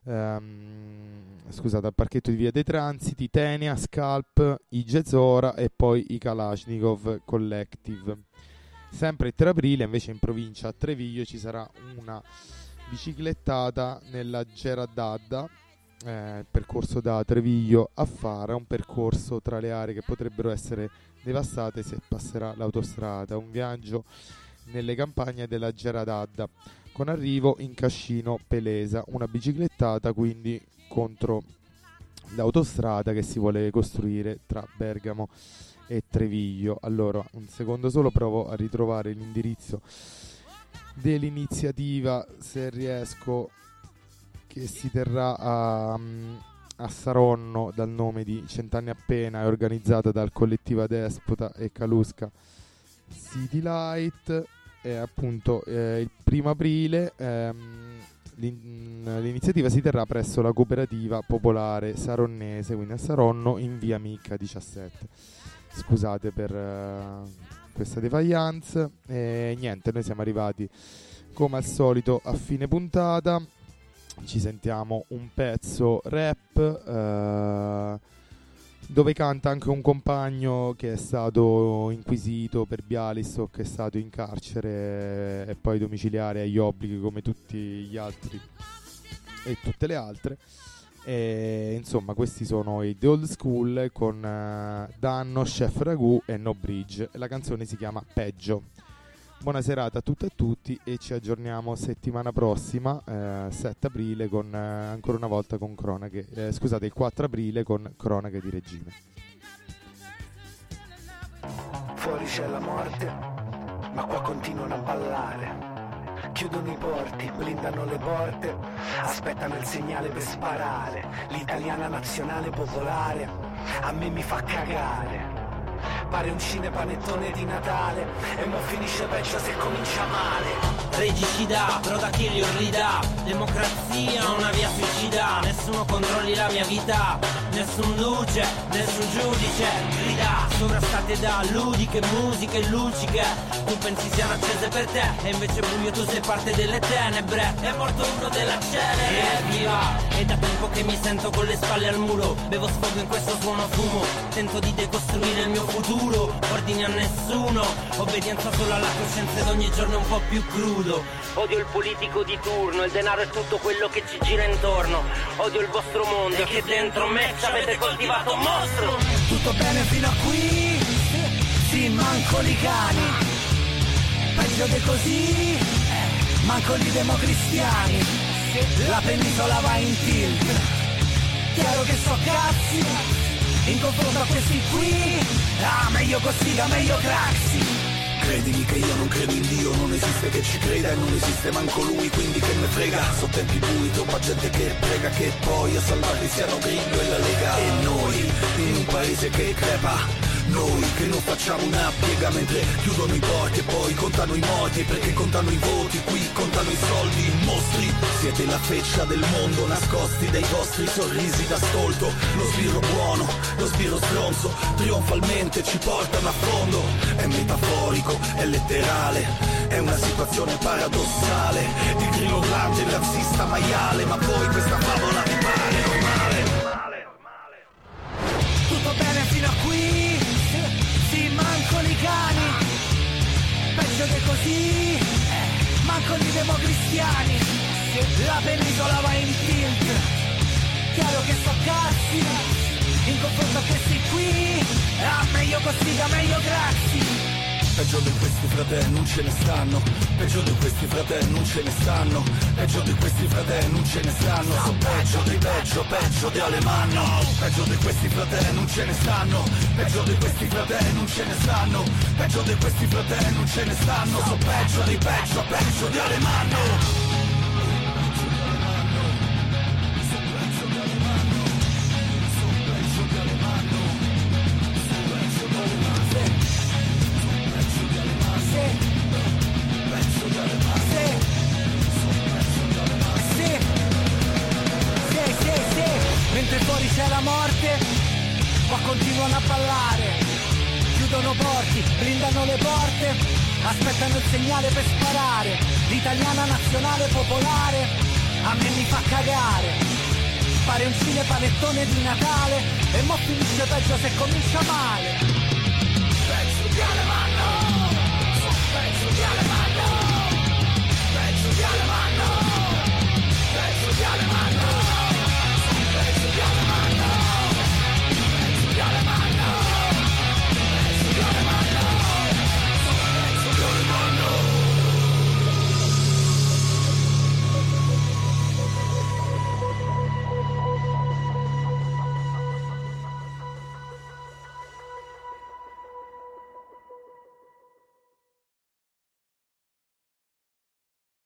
ehm, scusate al parchetto di Via dei Transiti, Tenia, Scalp, i Jezora e poi i Kalashnikov Collective. Sempre il tre aprile invece in provincia a Treviglio ci sarà una biciclettata nella Geradadda eh, il percorso da Treviglio a Fara, un percorso tra le aree che potrebbero essere devastate se passerà l'autostrada, un viaggio nelle campagne della Geradadda con arrivo in Cascino Pelesa, una biciclettata quindi contro l'autostrada che si vuole costruire tra Bergamo e Treviglio. Allora, un secondo solo, provo a ritrovare l'indirizzo dell'iniziativa, se riesco, che si terrà a, a Saronno dal nome di Cent'anni appena, è organizzata dal collettivo Despota e Calusca City Light. È appunto eh, il primo aprile. ehm, l'in- l'iniziativa si terrà presso la cooperativa popolare saronnese, quindi a Saronno, in via Micca diciassette. Scusate per uh, questa defiance. E niente, noi siamo arrivati come al solito a fine puntata. Ci sentiamo un pezzo rap uh, dove canta anche un compagno che è stato inquisito per Bialystok, che è stato in carcere e poi domiciliare agli obblighi come tutti gli altri e tutte le altre. E insomma, questi sono i The Old School con uh, Danno, Chef Ragù e No Bridge. La canzone si chiama Peggio. Buona serata a tutte e a tutti e ci aggiorniamo settimana prossima, eh, sette aprile, con eh, ancora una volta con cronache, eh, scusate, il quattro aprile con cronache di regime. Fuori c'è la morte, ma qua continuano a ballare. Chiudono i porti, blindano le porte, aspettano il segnale per sparare. L'italiana nazionale popolare a me mi fa cagare. Pare un cinepanettone di Natale e mo finisce peggio se comincia male. Regicida, droga che li orrida, democrazia una via suicida. Nessuno controlli la mia vita, nessun luce, nessun giudice. Grida, sovrastate da ludiche, musiche, luci che tu pensi siano accese per te e invece buio, tu sei parte delle tenebre. È morto uno della cenere. E viva, è da tempo che mi sento con le spalle al muro. Bevo sfogo in questo suono fumo, tento di decostruire il mio futuro. Ordini a nessuno, obbedienza solo alla coscienza ed ogni giorno un po' più crudo. Odio il politico di turno, il denaro è tutto quello che ci gira intorno. Odio il vostro mondo e che dentro me ci avete coltivato un mostro. Tutto bene fino a qui, sì, manco li cani. Peggio di così, manco li democristiani. La penisola va in tilt, chiaro che so cazzi. In confronto a questi qui, ah, meglio Cossiga, meglio Craxi. Credimi che io non credo in Dio, non esiste che ci creda e non esiste manco lui, quindi che me frega. So tempi bui, troppa gente che prega che poi a salvarli siano Grillo e la Lega. E noi, in un paese che crepa, noi che non facciamo una piega mentre chiudono i porti e poi contano i morti, perché contano i voti, qui contano i soldi, mostri. Siete la feccia del mondo, nascosti dai vostri sorrisi da stolto. Lo sbirro buono, lo sbirro stronzo, trionfalmente ci portano a fondo. È metaforico, è letterale, è una situazione paradossale. Il grillo grande, il razzista maiale, ma poi questa favola vi pare normale? Tutto bene fino a qui, sì, manco li cani. Peggio di così, manco li democristiani. La penisola va in tilt, chiaro che so cazzi. In confronto a questi qui, ah, meglio Cossiga, meglio Craxi. Peggio di questi fratelli non ce ne stanno, peggio di questi fratelli non ce ne stanno, peggio di questi fratelli non ce ne stanno, so peggio dei peggio, peggio di Alemanno, peggio di questi fratelli non ce ne stanno, peggio di questi fratelli non ce ne stanno, peggio di questi fratelli non ce ne stanno, so peggio dei peggio, peggio di Alemanno. Mentre fuori c'è la morte, qua continuano a ballare. Chiudono porti, blindano le porte, aspettano il segnale per sparare. L'italiana nazionale popolare a me mi fa cagare. Fare un cinepanettone di Natale e mo finisce peggio se comincia male. Pezzo di Alemanno.